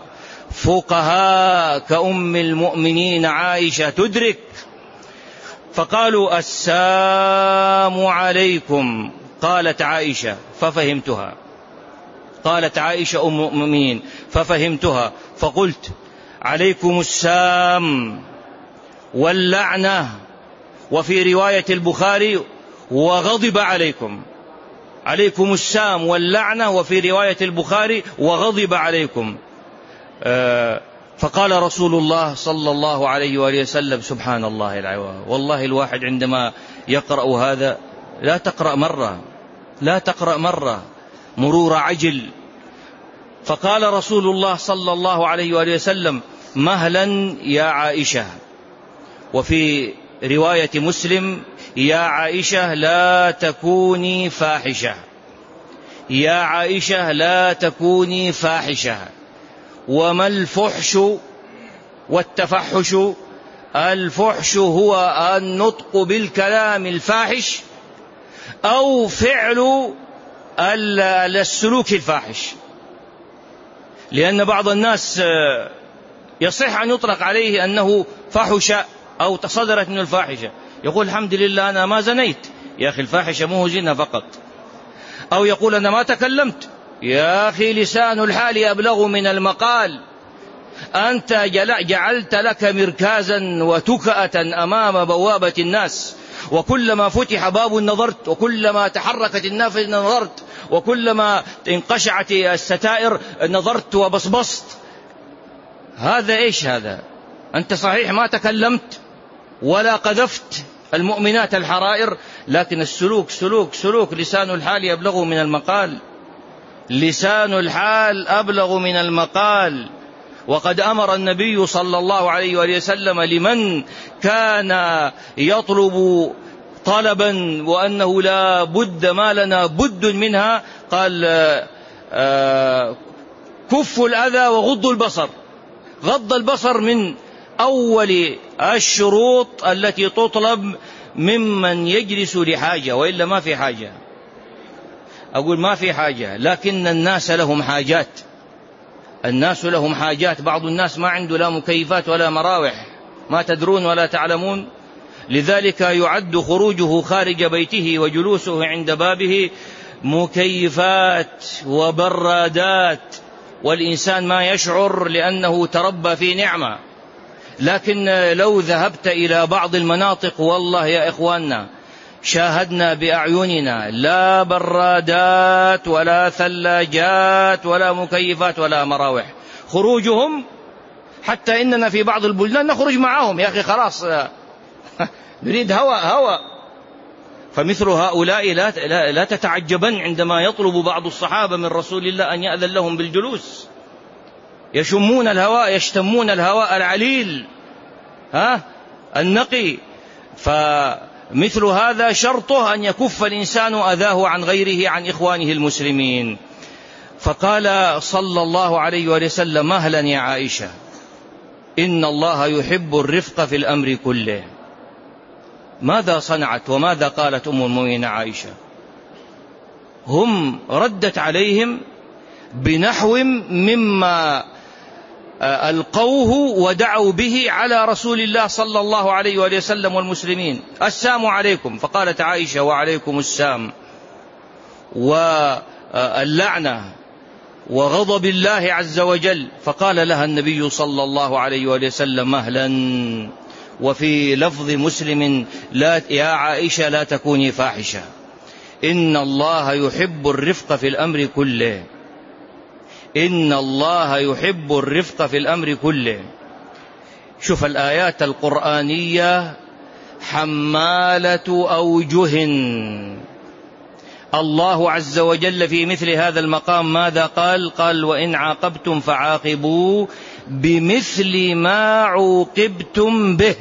Speaker 1: فقهاء كأم المؤمنين عائشة تدرك، فقالوا: السلام عليكم. قالت عائشة أم المؤمنين ففهمتها، فقلت: عليكم السام واللعنة. وفي رواية البخاري: وغضب عليكم. عليكم السام واللعنة، وفي رواية البخاري: وغضب عليكم. فقال رسول الله صلى الله عليه وآله وسلم: سبحان الله العظيم، والله الواحد عندما يقرأ هذا لا تقرأ مرة مرور عجل. فقال رسول الله صلى الله عليه وآله وسلم: مهلا يا عائشة. وفي رواية مسلم: يا عائشة لا تكوني فاحشة، يا عائشة لا تكوني فاحشة. وما الفحش والتفحش؟ الفحش هو النطق بالكلام الفاحش أو فعل السلوك الفاحش، لأن بعض الناس يصح أن يطلق عليه أنه فحش أو تصدرت من الفاحشة، يقول الحمد لله أنا ما زنيت، يا أخي الفاحشة مو زنا فقط. أو يقول أنا ما تكلمت، يا أخي لسان الحال أبلغ من المقال، أنت جعلت لك مركازا وتكأة أمام بوابة الناس، وكلما فتح باب نظرت، وكلما تحركت النافذة نظرت، وكلما انقشعت الستائر نظرت وبصبصت. هذا إيش هذا؟ أنت صحيح ما تكلمت ولا قذفت المؤمنات الحرائر، لكن السلوك سلوك لسان الحال أبلغ من المقال، لسان الحال أبلغ من المقال. وقد أمر النبي صلى الله عليه وسلم لمن كان يطلب طلبا وأنه لا بد ما لنا بد منها، قال كف الأذى وغض البصر. غض البصر من أول الشروط التي تطلب ممن يجلس لحاجة، وإلا ما في حاجة. أقول ما في حاجة، لكن الناس لهم حاجات، الناس لهم حاجات. بعض الناس ما عنده لا مكيفات ولا مراوح، ما تدرون ولا تعلمون، لذلك يعد خروجه خارج بيته وجلوسه عند بابه مكيفات وبرادات، والإنسان ما يشعر لأنه تربى في نعمة. لكن لو ذهبت إلى بعض المناطق، والله يا إخواننا شاهدنا بأعيننا، لا برادات ولا ثلاجات ولا مكيفات ولا مراوح. خروجهم حتى إننا في بعض البلدان نخرج معهم، يا أخي خلاص نريد هواء. فمثل هؤلاء لا تتعجبن عندما يطلب بعض الصحابة من رسول الله أن يأذن لهم بالجلوس، يشمون الهواء، يشتمون الهواء العليل النقي. فمثل هذا شرطه أن يكف الإنسان أذاه عن غيره، عن إخوانه المسلمين. فقال صلى الله عليه وسلم مهلا يا عائشة، إن الله يحب الرفق في الأمر كله. ماذا صنعت وماذا قالت أم المؤمنين عائشة؟ هم ردت عليهم بنحو مما ألقوه ودعوا به على رسول الله صلى الله عليه وسلم والمسلمين. السلام عليكم، فقالت عائشة وعليكم السلام، واللعنة وغضب الله عز وجل. فقال لها النبي صلى الله عليه وسلم مهلا. وفي لفظ مسلم لا يا عائشة لا تكوني فاحشة، إن الله يحب الرفق في الأمر كله، إن الله يحب الرفق في الأمر كله. شوف الآيات القرآنية حمالة أوجه. الله عز وجل في مثل هذا المقام ماذا قال؟ قال وإن عاقبتم فعاقبوا بمثل ما عوقبتم به.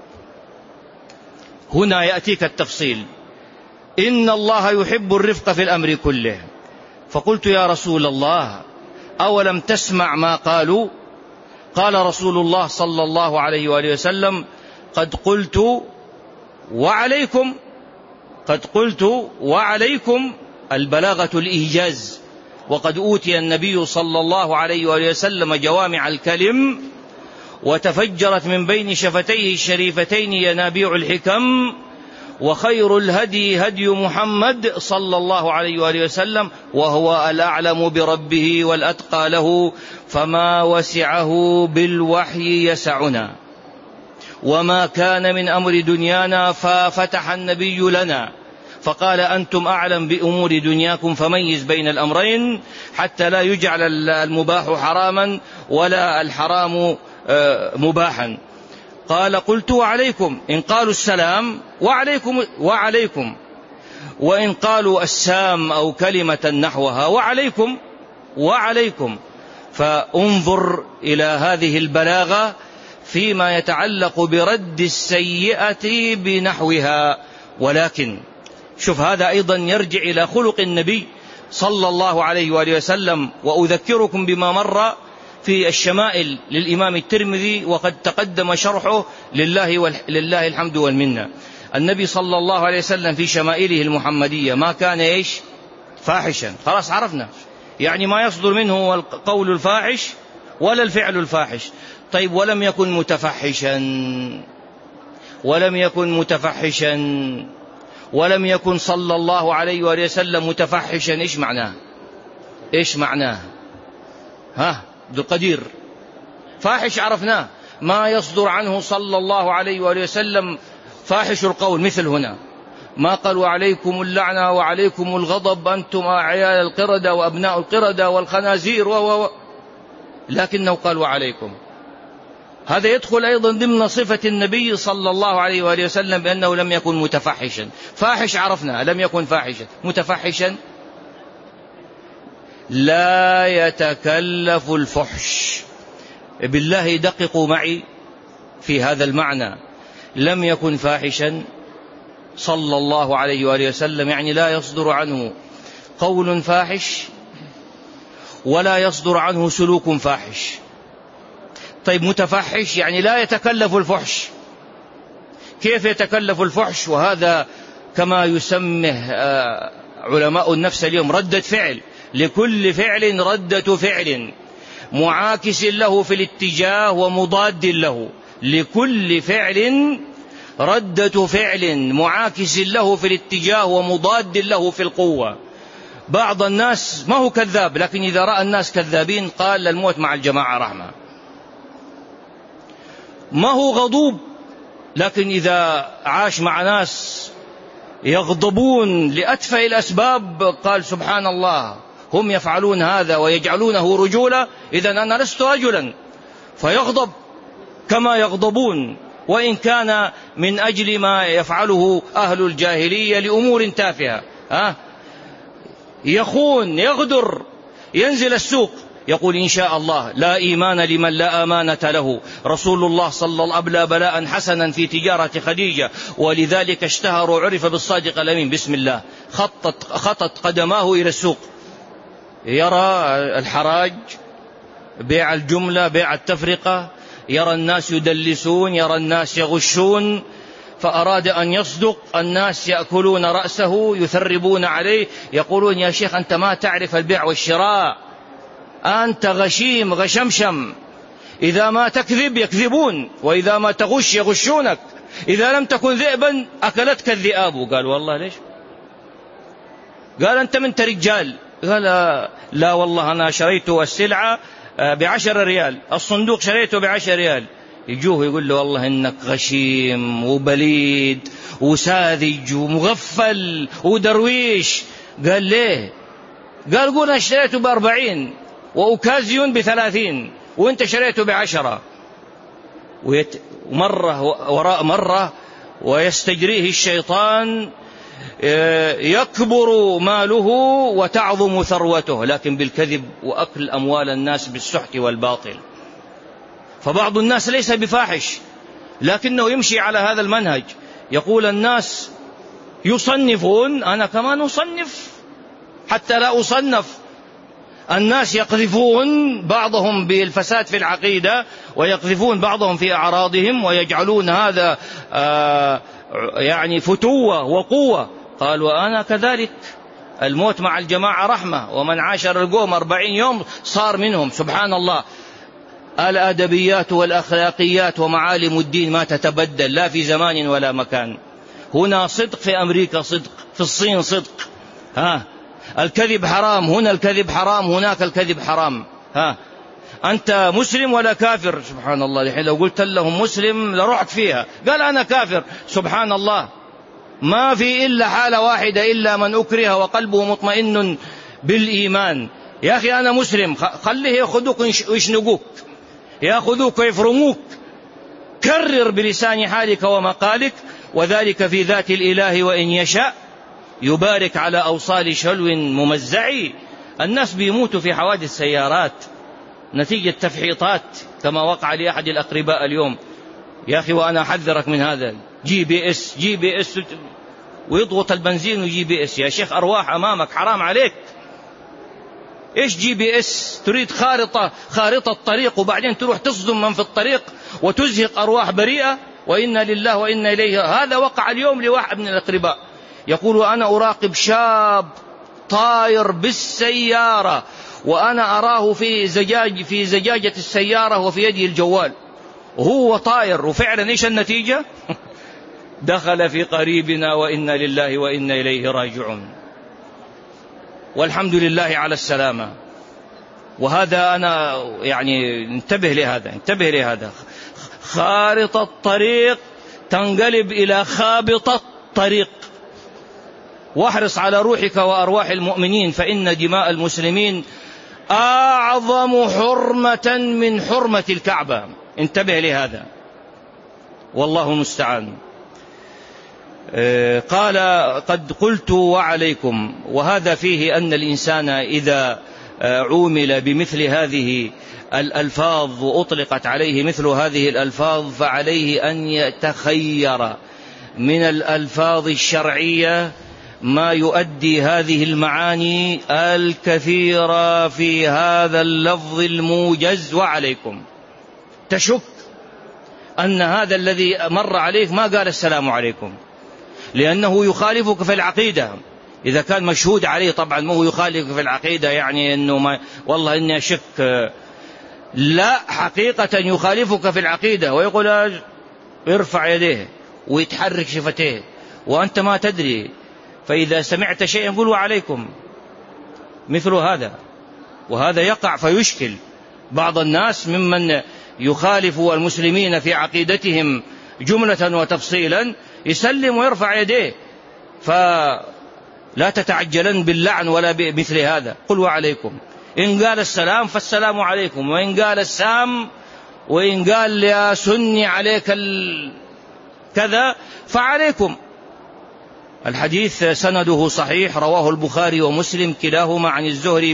Speaker 1: هنا يأتيك التفصيل، إن الله يحب الرفق في الأمر كله. فقلت يا رسول الله أولم تسمع ما قالوا؟ قال رسول الله صلى الله عليه وآله وسلم قد قلت وعليكم، قد قلت وعليكم، البلاغة الإيجاز. وقد أوتي النبي صلى الله عليه وآله وسلم جوامع الكلم، وتفجرت من بين شفتيه الشريفتين ينابيع الحكم، وخير الهدي هدي محمد صلى الله عليه وآله وسلم، وهو الأعلم بربه والأتقى له، فما وسعه بالوحي يسعنا، وما كان من أمر دنيانا ففتح النبي لنا فقال أنتم أعلم بأمور دنياكم، فميز بين الأمرين حتى لا يجعل المباح حراما ولا الحرام مباحا. قال قلت وعليكم، إن قالوا السلام وعليكم، وإن قالوا السام أو كلمة نحوها وعليكم. فانظر إلى هذه البلاغة فيما يتعلق برد السيئة بنحوها. ولكن شوف هذا أيضا يرجع إلى خلق النبي صلى الله عليه وآله وسلم. وأذكركم بما مر في الشمائل للإمام الترمذي وقد تقدم شرحه، لله الحمد والمنة. النبي صلى الله عليه وسلم في شمائله المحمدية ما كان فاحشا، خلاص عرفنا، يعني ما يصدر منه القول الفاحش ولا الفعل الفاحش. طيب ولم يكن متفحشا، ولم يكن متفحشا، ولم يكن صلى الله عليه وآله وسلم متفحشا، إيش معناه؟ إيش معناه؟ ها عبد القدير، فاحش عرفناه، ما يصدر عنه صلى الله عليه وآله وسلم فاحش القول، مثل هنا ما قالوا عليكم اللعنة وعليكم الغضب أنتم عيال القردة وأبناء القردة والخنازير لكنه قال وعليكم. هذا يدخل أيضا ضمن صفة النبي صلى الله عليه وآله وسلم بأنه لم يكن متفحشا. فاحش عرفنا، لم يكن فاحشا. متفحشا لا يتكلف الفحش. بالله دققوا معي في هذا المعنى، لم يكن فاحشا صلى الله عليه وآله وسلم، يعني لا يصدر عنه قول فاحش ولا يصدر عنه سلوك فاحش. طيب متفحش يعني لا يتكلف الفحش. كيف يتكلف الفحش؟ وهذا كما يسميه علماء النفس اليوم ردة فعل، لكل فعل ردة فعل معاكس له في الاتجاه ومضاد له، لكل فعل ردة فعل معاكس له في الاتجاه ومضاد له في القوة. بعض الناس ما هو كذاب، لكن إذا رأى الناس كذابين قال الموت مع الجماعة رحمة. ما هو غضوب، لكن إذا عاش مع ناس يغضبون لأتفه الأسباب قال سبحان الله، هم يفعلون هذا ويجعلونه رجولة، إذن أنا لست رجلا، فيغضب كما يغضبون، وإن كان من أجل ما يفعله أهل الجاهلية لأمور تافهة. يخون، يغدر، ينزل السوق يقول إن شاء الله لا إيمان لمن لا أمانة له. رسول الله صلى الله عليه وسلم أبلى بلاء حسنا في تجارة خديجة، ولذلك اشتهر وعرف بالصادق الأمين. بسم الله خطت قدماه إلى السوق، يرى الحراج، بيع الجملة، بيع التفرقة، يرى الناس يدلسون، يرى الناس يغشون، فأراد أن يصدق. الناس يأكلون رأسه يثربون عليه، يقولون يا شيخ أنت ما تعرف البيع والشراء، أنت غشيم غشمشم، إذا ما تكذب يكذبون، وإذا ما تغش يغشونك، إذا لم تكن ذئبا أكلتك الذئاب. قال والله ليش؟ قال أنت من رجال. قال لا والله أنا شريت السلعة ب10 ريال، الصندوق شريته ب10 ريال. يجوه يقول له والله إنك غشيم وبليد وساذج ومغفل ودرويش. قال ليه؟ قال قول أنا شريته ب40 وأوكازيون ب30 وإنت شريته ب10. ومرة وراء مرة ويستجريه الشيطان، يكبر ماله وتعظم ثروته، لكن بالكذب وأكل أموال الناس بالسحت والباطل. فبعض الناس ليس بفاحش لكنه يمشي على هذا المنهج، يقول الناس يصنفون، أنا كمان أصنف حتى لا أصنف. الناس يقذفون بعضهم بالفساد في العقيدة، ويقذفون بعضهم في أعراضهم، ويجعلون هذا يعني فتوة وقوة. قال وأنا كذلك، الموت مع الجماعة رحمة، ومن عاشر القوم 40 يوم صار منهم. سبحان الله، الأدبيات والأخلاقيات ومعالم الدين ما تتبدل لا في زمان ولا مكان. هنا صدق، في أمريكا صدق، في الصين صدق. الكذب حرام، هنا الكذب حرام، هناك الكذب حرام. أنت مسلم ولا كافر؟ سبحان الله، الحين لو قلت لهم مسلم لرعت فيها. قال أنا كافر. سبحان الله، ما في إلا حالة واحدة إلا من أكره وقلبه مطمئن بالإيمان. يا أخي أنا مسلم، خليه يأخذوك ويشنقوك، يأخذوك ويفرموك. كرر بلسان حالك ومقالك، وذلك في ذات الإله وإن يشاء يبارك على أوصال شلو ممزع. الناس بيموتوا في حوادث سيارات نتيجة تفحيطات كما وقع لأحد الأقرباء اليوم. يا أخي وأنا أحذرك من هذا، GPS ويضغط البنزين وGPS. يا شيخ أرواح أمامك، حرام عليك. إيش GPS؟ تريد خارطة طريق، وبعدين تروح تصدم من في الطريق وتزهق أرواح بريئة. وإنا لله وإنا إليه. هذا وقع اليوم لواحد من الأقرباء، يقول أنا أراقب شاب طاير بالسيارة وأنا أراه في زجاجة السيارة وفي يده الجوال وهو طاير، وفعلا إيش النتيجة؟ دخل في قريبنا وإنا لله وإنا إليه راجعون، والحمد لله على السلامة. وهذا أنا يعني انتبه لهذا خارطة طريق تنقلب إلى خابطة طريق. واحرص على روحك وأرواح المؤمنين، فإن دماء المسلمين أعظم حرمة من حرمة الكعبة. انتبه لهذا، والله المستعان. قال قد قلت وعليكم. وهذا فيه أن الإنسان إذا عومل بمثل هذه الألفاظ وأطلقت عليه مثل هذه الألفاظ فعليه أن يتخير من الألفاظ الشرعية ما يؤدي هذه المعاني الكثيرة في هذا اللفظ الموجز وعليكم. تشك أن هذا الذي مر عليك ما قال السلام عليكم، لأنه يخالفك في العقيدة. إذا كان مشهود عليه طبعا مو يخالفك في العقيدة يعني أنه والله إني أشك، لا، حقيقة يخالفك في العقيدة ويقول ارفع يديه ويتحرك شفتيه وأنت ما تدري، فإذا سمعت شيئا قل وعليكم مثل هذا. وهذا يقع فيشكل بعض الناس ممن يخالف المسلمين في عقيدتهم جملة وتفصيلا، يسلم ويرفع يديه. فلا تتعجلن باللعن ولا بمثل هذا، قل وعليكم. إن قال السلام فالسلام عليكم، وإن قال السام، وإن قال يا سني عليك كذا فعليكم. الحديث سنده صحيح، رواه البخاري ومسلم كلاهما عن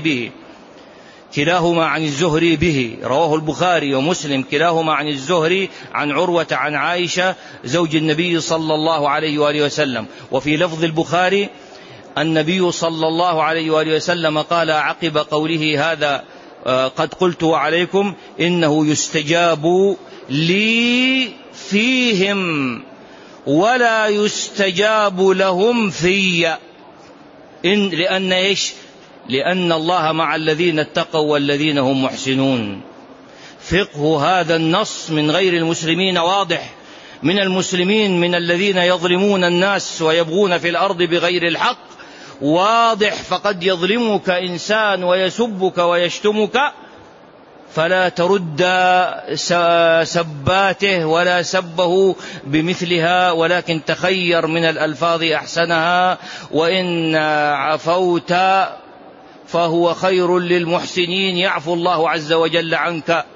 Speaker 1: الزهري به، رواه البخاري ومسلم كلاهما عن الزهري عن عروة عن عائشة زوج النبي صلى الله عليه وآله وسلم. وفي لفظ البخاري النبي صلى الله عليه وآله وسلم قال عقب قوله هذا قد قلت وعليكم إنه يستجاب لي فيهم ولا يستجاب لهم في. لأن إيش؟ لأن الله مع الذين اتقوا والذين هم محسنون. فقه هذا النص من غير المسلمين واضح، من المسلمين من الذين يظلمون الناس ويبغون في الأرض بغير الحق واضح. فقد يظلمك إنسان ويسبك ويشتمك فلا ترد سباته ولا سبه بمثلها، ولكن تخير من الألفاظ أحسنها. وإن عفوت فهو خير للمحسنين، يعفو الله عز وجل عنك.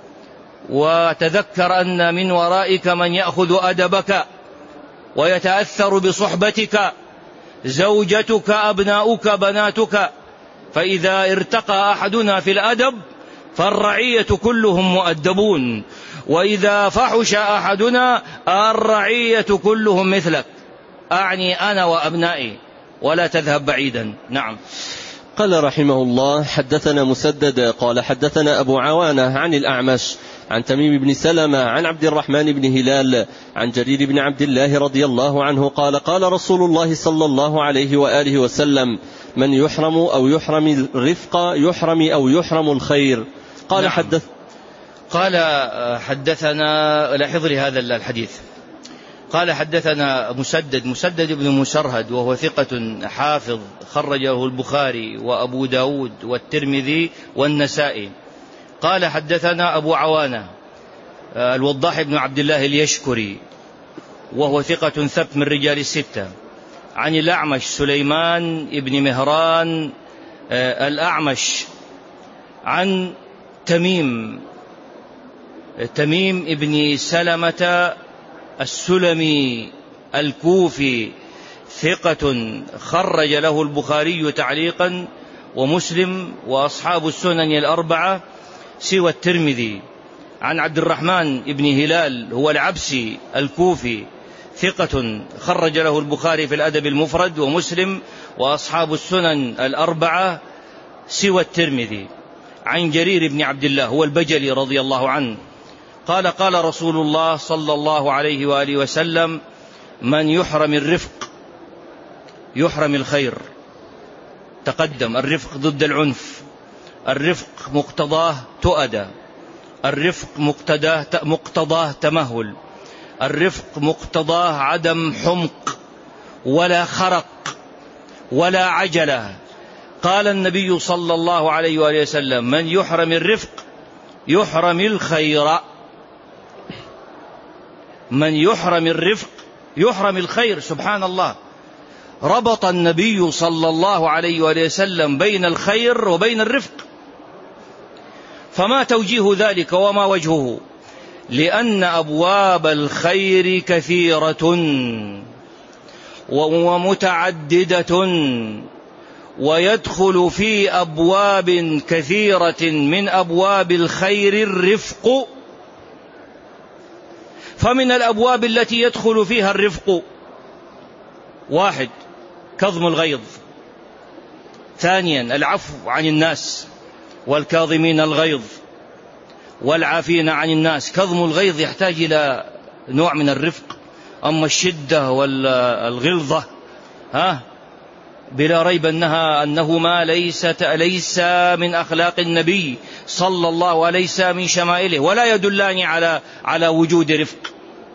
Speaker 1: وتذكر أن من ورائك من يأخذ أدبك ويتأثر بصحبتك، زوجتك، أبناؤك، بناتك. فإذا ارتقى أحدنا في الأدب فالرعية كلهم مؤدبون، وإذا فحش أحدنا الرعية كلهم مثلك. أعني أنا وأبنائي، ولا تذهب بعيدا. نعم.
Speaker 2: قال رحمه الله حدثنا مسدد قال حدثنا أبو عوانة عن الأعمش عن تميم بن سلمة عن عبد الرحمن بن هلال عن جرير بن عبد الله رضي الله عنه قال قال رسول الله صلى الله عليه وآله وسلم من يحرم أو يحرم الرفق يحرم أو يحرم الخير. قال
Speaker 1: نعم. قال حدثنا، لاحظ لي هذا الحديث، قال حدثنا مسدد بن مسرهد وهو ثقة حافظ خرجه البخاري وأبو داود والترمذي والنسائي. قال حدثنا أبو عوانة الوضاح بن عبد الله اليشكري وهو ثقة ثبت من رجال الستة، عن الأعمش سليمان بن مهران الأعمش عن تميم بن سلمة السلمي الكوفي ثقة خرج له البخاري تعليقا ومسلم وأصحاب السنن الأربعة سوى الترمذي، عن عبد الرحمن بن هلال هو العبسي الكوفي ثقة خرج له البخاري في الأدب المفرد ومسلم وأصحاب السنن الأربعة سوى الترمذي، عن جرير بن عبد الله هو البجلي رضي الله عنه قال قال رسول الله صلى الله عليه وآله وسلم من يحرم الرفق يحرم الخير تقدم. الرفق ضد العنف، الرفق مقتضاه تؤدى، الرفق مقتضاه تمهل، الرفق مقتضاه عدم حمق ولا خرق ولا عجلة. قال النبي صلى الله عليه وآله وسلم: من يحرم الرفق يحرم الخير. من يحرم الرفق يحرم الخير. سبحان الله، ربط النبي صلى الله عليه وآله وسلم بين الخير وبين الرفق. فما توجيه ذلك وما وجهه؟ لأن أبواب الخير كثيرة ومتعددة، ويدخل في أبواب كثيرة من أبواب الخير الرفق. فمن الأبواب التي يدخل فيها الرفق: 1. كظم الغيظ. 2. العفو عن الناس، والكاظمين الغيظ والعافين عن الناس. كظم الغيظ يحتاج إلى نوع من الرفق، أما الشدة والغلظة بلا ريب أنهما ليس من أخلاق النبي صلى الله عليه وسلم، من شمائله، ولا يدلان على وجود رفق.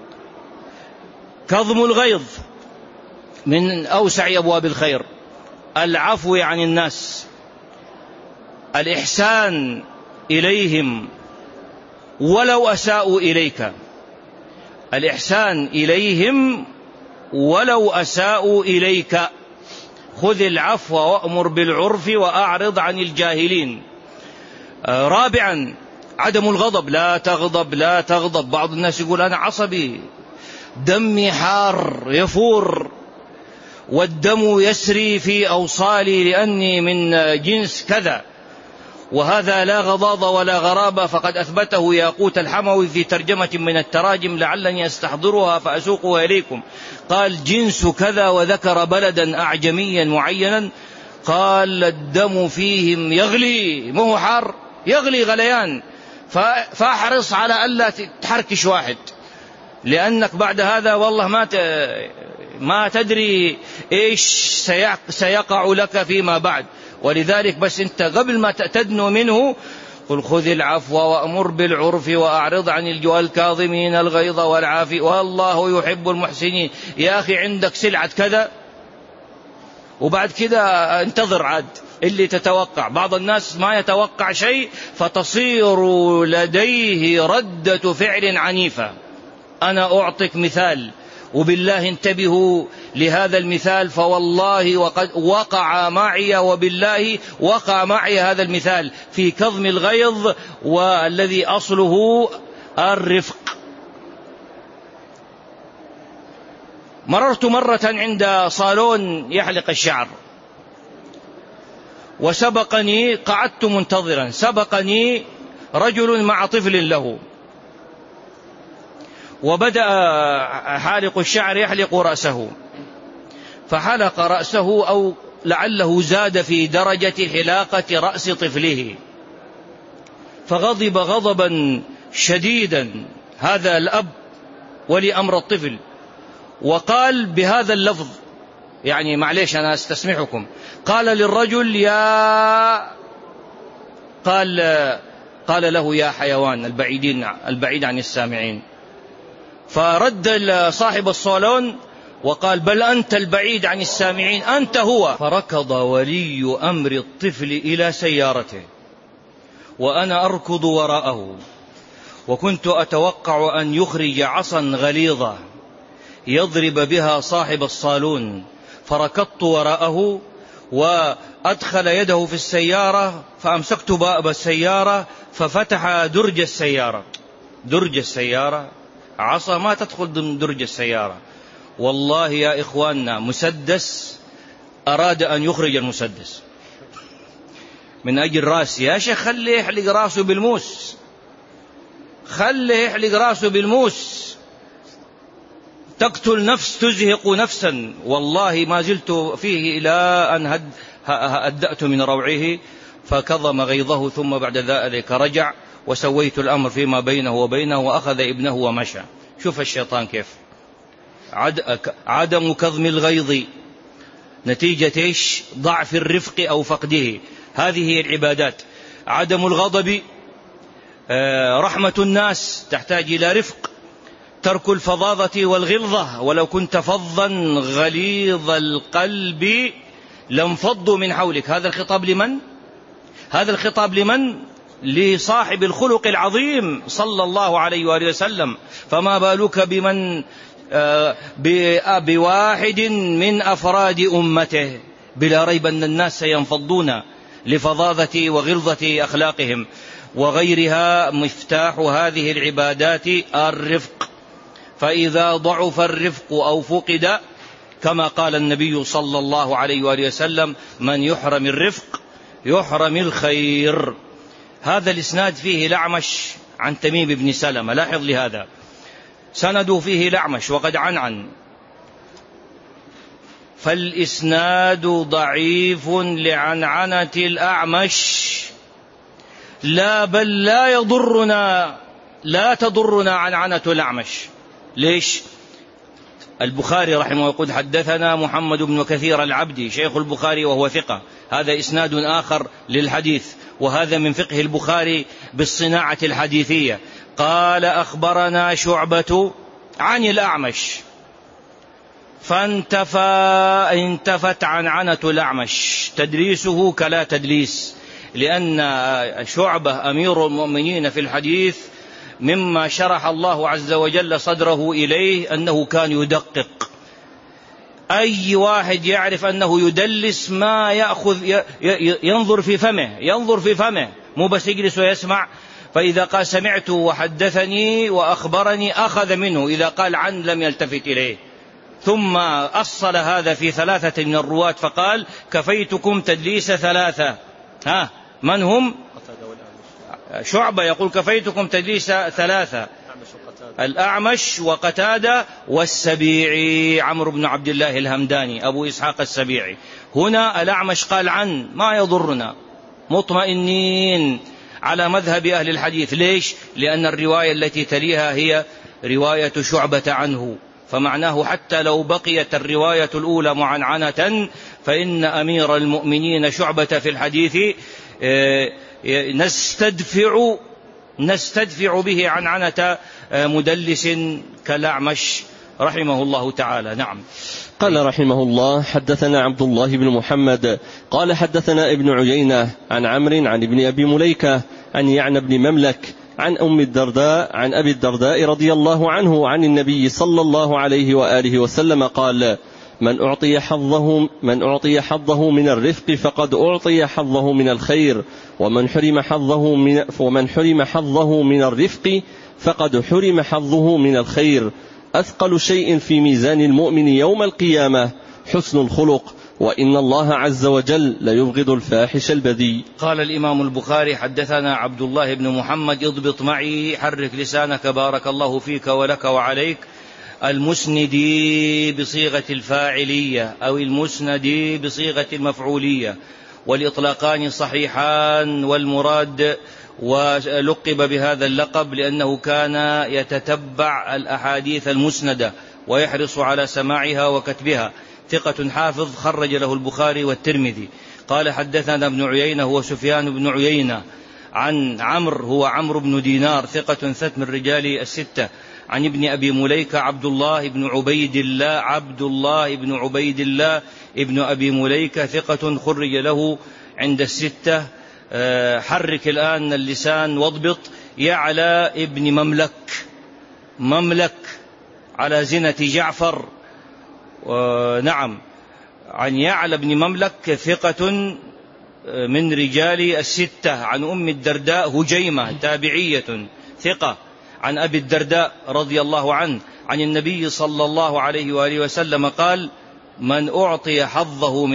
Speaker 1: كظم الغيظ من أوسع أبواب الخير. العفو عن الناس، الإحسان إليهم ولو أساءوا إليك، الإحسان إليهم ولو أساءوا إليك. خذ العفو وأمر بالعرف وأعرض عن الجاهلين. 4. عدم الغضب. لا تغضب لا تغضب. بعض الناس يقول: أنا عصبي، دمي حار يفور، والدم يسري في أوصالي لأني من جنس كذا. وهذا لا غضاض ولا غرابة، فقد أثبته ياقوت الحموي في ترجمة من التراجم لعلني أستحضرها فأسوقها إليكم. قال: جنس كذا، وذكر بلدا أعجميا معينا. قال: الدم فيهم يغلي، مو حار، يغلي غليان، فاحرص على ألا تحركش واحد، لأنك بعد هذا والله ما تدري إيش سيقع لك فيما بعد. ولذلك بس أنت قبل ما تدنو منه قل: خذ العفو وأمر بالعرف وأعرض عن الكاظمين الغيظ والعافي والله يحب المحسنين. يا أخي عندك سلعة كذا، وبعد كده انتظر عاد اللي تتوقع. بعض الناس ما يتوقع شيء فتصير لديه ردة فعل عنيفة. أنا أعطيك مثال، وبالله انتبهوا لهذا المثال، فوالله وقد وقع معي، وبالله وقع معي هذا المثال في كظم الغيظ، والذي أصله الرفق. مررت مرة عند صالون يحلق الشعر، وسبقني، قعدت منتظرا، سبقني رجل مع طفل له، وبدأ حالق الشعر يحلق رأسه، فحلق رأسه أو لعله زاد في درجة حلاقة رأس طفله، فغضب غضبا شديدا هذا الأب ولي أمر الطفل، وقال بهذا اللفظ، يعني معليش أنا استسمحكم، قال للرجل: قال له: يا حيوان، البعيد عن السامعين. فرد صاحب الصالون وقال: بل أنت البعيد عن السامعين، أنت هو. فركض ولي أمر الطفل إلى سيارته، وأنا أركض وراءه، وكنت أتوقع أن يخرج عصا غليظة يضرب بها صاحب الصالون. فركضت وراءه وأدخل يده في السيارة، فأمسكت باب السيارة ففتح درج السيارة. عصا ما تدخل ضمن درج السيارة. والله يا إخواننا، مسدس أراد أن يخرج المسدس من أجل راسي. يا شيخ خليه يحلق راسه بالموس، خليه يحلق راسه بالموس، تقتل نفس تزهق نفسا. والله ما زلت فيه إلى أن هدأت من روعه، فكظم غيظه، ثم بعد ذلك رجع، وسويت الأمر فيما بينه وبينه، وأخذ ابنه ومشى. شوف الشيطان كيف. عدم كظم الغيظ نتيجة إيش؟ ضعف الرفق أو فقده. هذه هي العبادات. عدم الغضب، رحمة الناس تحتاج إلى رفق، ترك الفظاظة والغلظة، ولو كنت فظا غليظ القلب لانفضوا من حولك. هذا الخطاب لمن؟ هذا الخطاب لمن؟ لصاحب الخلق العظيم صلى الله عليه وآله وسلم. فما بالك بمن بواحد من أفراد أمته؟ بلا ريب أن الناس سينفضون لفظاظة وغلظة أخلاقهم. وغيرها مفتاح هذه العبادات الرفق. فإذا ضعف الرفق أو فقد، كما قال النبي صلى الله عليه وآله وسلم: من يحرم الرفق يحرم الخير. هذا الإسناد فيه الأعمش عن تميم بن سلمة. لاحظ لهذا، سند فيه الأعمش وقد عنعن، فالإسناد ضعيف لعنعنة الأعمش. لا بل لا تضرنا عنعنة الأعمش. ليش؟ البخاري رحمه الله يقول: حدثنا محمد بن كثير العبدي شيخ البخاري وهو ثقة. هذا إسناد آخر للحديث، وهذا من فقه البخاري بالصناعة الحديثية. قال: أخبرنا شعبة عن الأعمش، فانتفت عنعنة الأعمش، تدليسه كلا تدليس، لأن شعبة أمير المؤمنين في الحديث مما شرح الله عز وجل صدره إليه أنه كان يدقق. أي واحد يعرف أنه يدلس ما يأخذ ينظر في فمه، مو بس يجلس ويسمع. فإذا قال سمعت وحدثني وأخبرني أخذ منه، إذا قال عن لم يلتفت إليه. ثم أصل هذا في 3 من الرواة فقال: كفيتكم تدليس 3. من هم؟ شعبة يقول: كفيتكم تدليس 3، الأعمش وقتادة والسبيعي عمرو بن عبد الله الهمداني أبو إسحاق السبيعي. هنا الأعمش قال عن، ما يضرنا، مطمئنين على مذهب أهل الحديث. ليش؟ لأن الرواية التي تليها هي رواية شعبة عنه، فمعناه حتى لو بقيت الرواية الأولى معنعنة فإن أمير المؤمنين شعبة في الحديث نستدفع به عنعنة مدلس كالأعمش رحمه الله تعالى. نعم.
Speaker 2: قال رحمه الله: حدثنا عبد الله بن محمد قال حدثنا ابن عيينة عن عمرو عن ابن أبي مليكة عن يعنى بن مملك عن أم الدرداء عن أبي الدرداء رضي الله عنه عن النبي صلى الله عليه وآله وسلم قال: من أعطي حظه من الرفق فقد أعطي حظه من الخير، ومن حرم حظه من الرفق فقد حرم حظه من الخير. أثقل شيء في ميزان المؤمن يوم القيامة حسن الخلق، وإن الله عز وجل ليبغض الفاحش البذيء.
Speaker 1: قال الإمام البخاري: حدثنا عبد الله بن محمد. اضبط معي، حرك لسانك بارك الله فيك ولك وعليك. المسندي بصيغة الفاعلية أو المسندي بصيغة المفعولية، والإطلاقان صحيحان، والمراد ولقب بهذا اللقب لأنه كان يتتبع الأحاديث المسندة ويحرص على سماعها وكتبها. ثقة حافظ، خرج له البخاري والترمذي. قال: حدثنا ابن عيينة هو سفيان بن عيينة عن عمرو هو عمرو بن دينار ثقة ثبت من رجال 6، عن ابن أبي مليكة عبد الله بن عبيد الله ابن أبي مليكة ثقة خرج له عند 6. حرك الآن اللسان واضبط. يعلى ابن مملك على زنة جعفر. نعم، عن يعلى ابن مملك ثقة من رجال 6، عن أم الدرداء هجيمة تابعية ثقة، عن أبي الدرداء رضي الله عنه عن النبي صلى الله عليه وآله وسلم قال: من أعطي حظه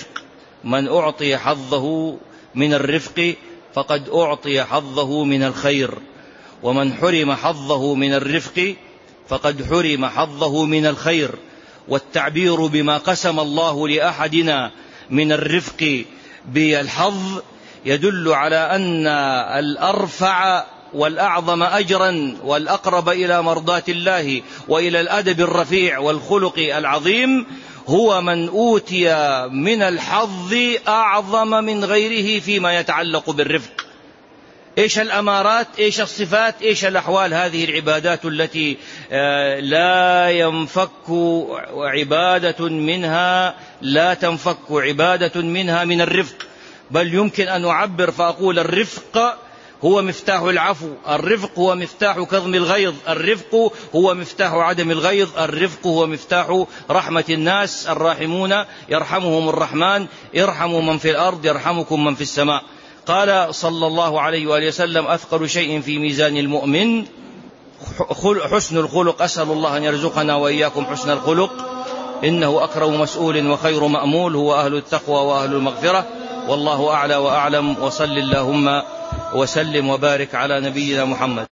Speaker 1: من الرفق فقد أعطي حظه من الخير، ومن حرم حظه من الرفق فقد حرم حظه من الخير. والتعبير بما قسم الله لأحدنا من الرفق بالحظ يدل على أن الأرفع والأعظم أجرا والأقرب إلى مرضاة الله وإلى الأدب الرفيع والخلق العظيم هو من أوتي من الحظ أعظم من غيره فيما يتعلق بالرفق. إيش الأمارات، إيش الصفات، إيش الأحوال؟ هذه العبادات التي لا تنفك عبادة منها من الرفق، بل يمكن أن أعبر فأقول الرفق هو مفتاح العفو، الرفق هو مفتاح كظم الغيظ، الرفق هو مفتاح عدم الغيظ، الرفق هو مفتاح رحمة الناس. الراحمون يرحمهم الرحمن، ارحموا من في الأرض يرحمكم من في السماء. قال صلى الله عليه وآله وسلم: أثقل شيء في ميزان المؤمن حسن الخلق. أسأل الله أن يرزقنا وإياكم حسن الخلق، إنه أكرم مسؤول وخير مأمول، هو أهل التقوى وأهل المغفرة. والله أعلى وأعلم، وصل اللهم وسلم وبارك على نبينا محمد.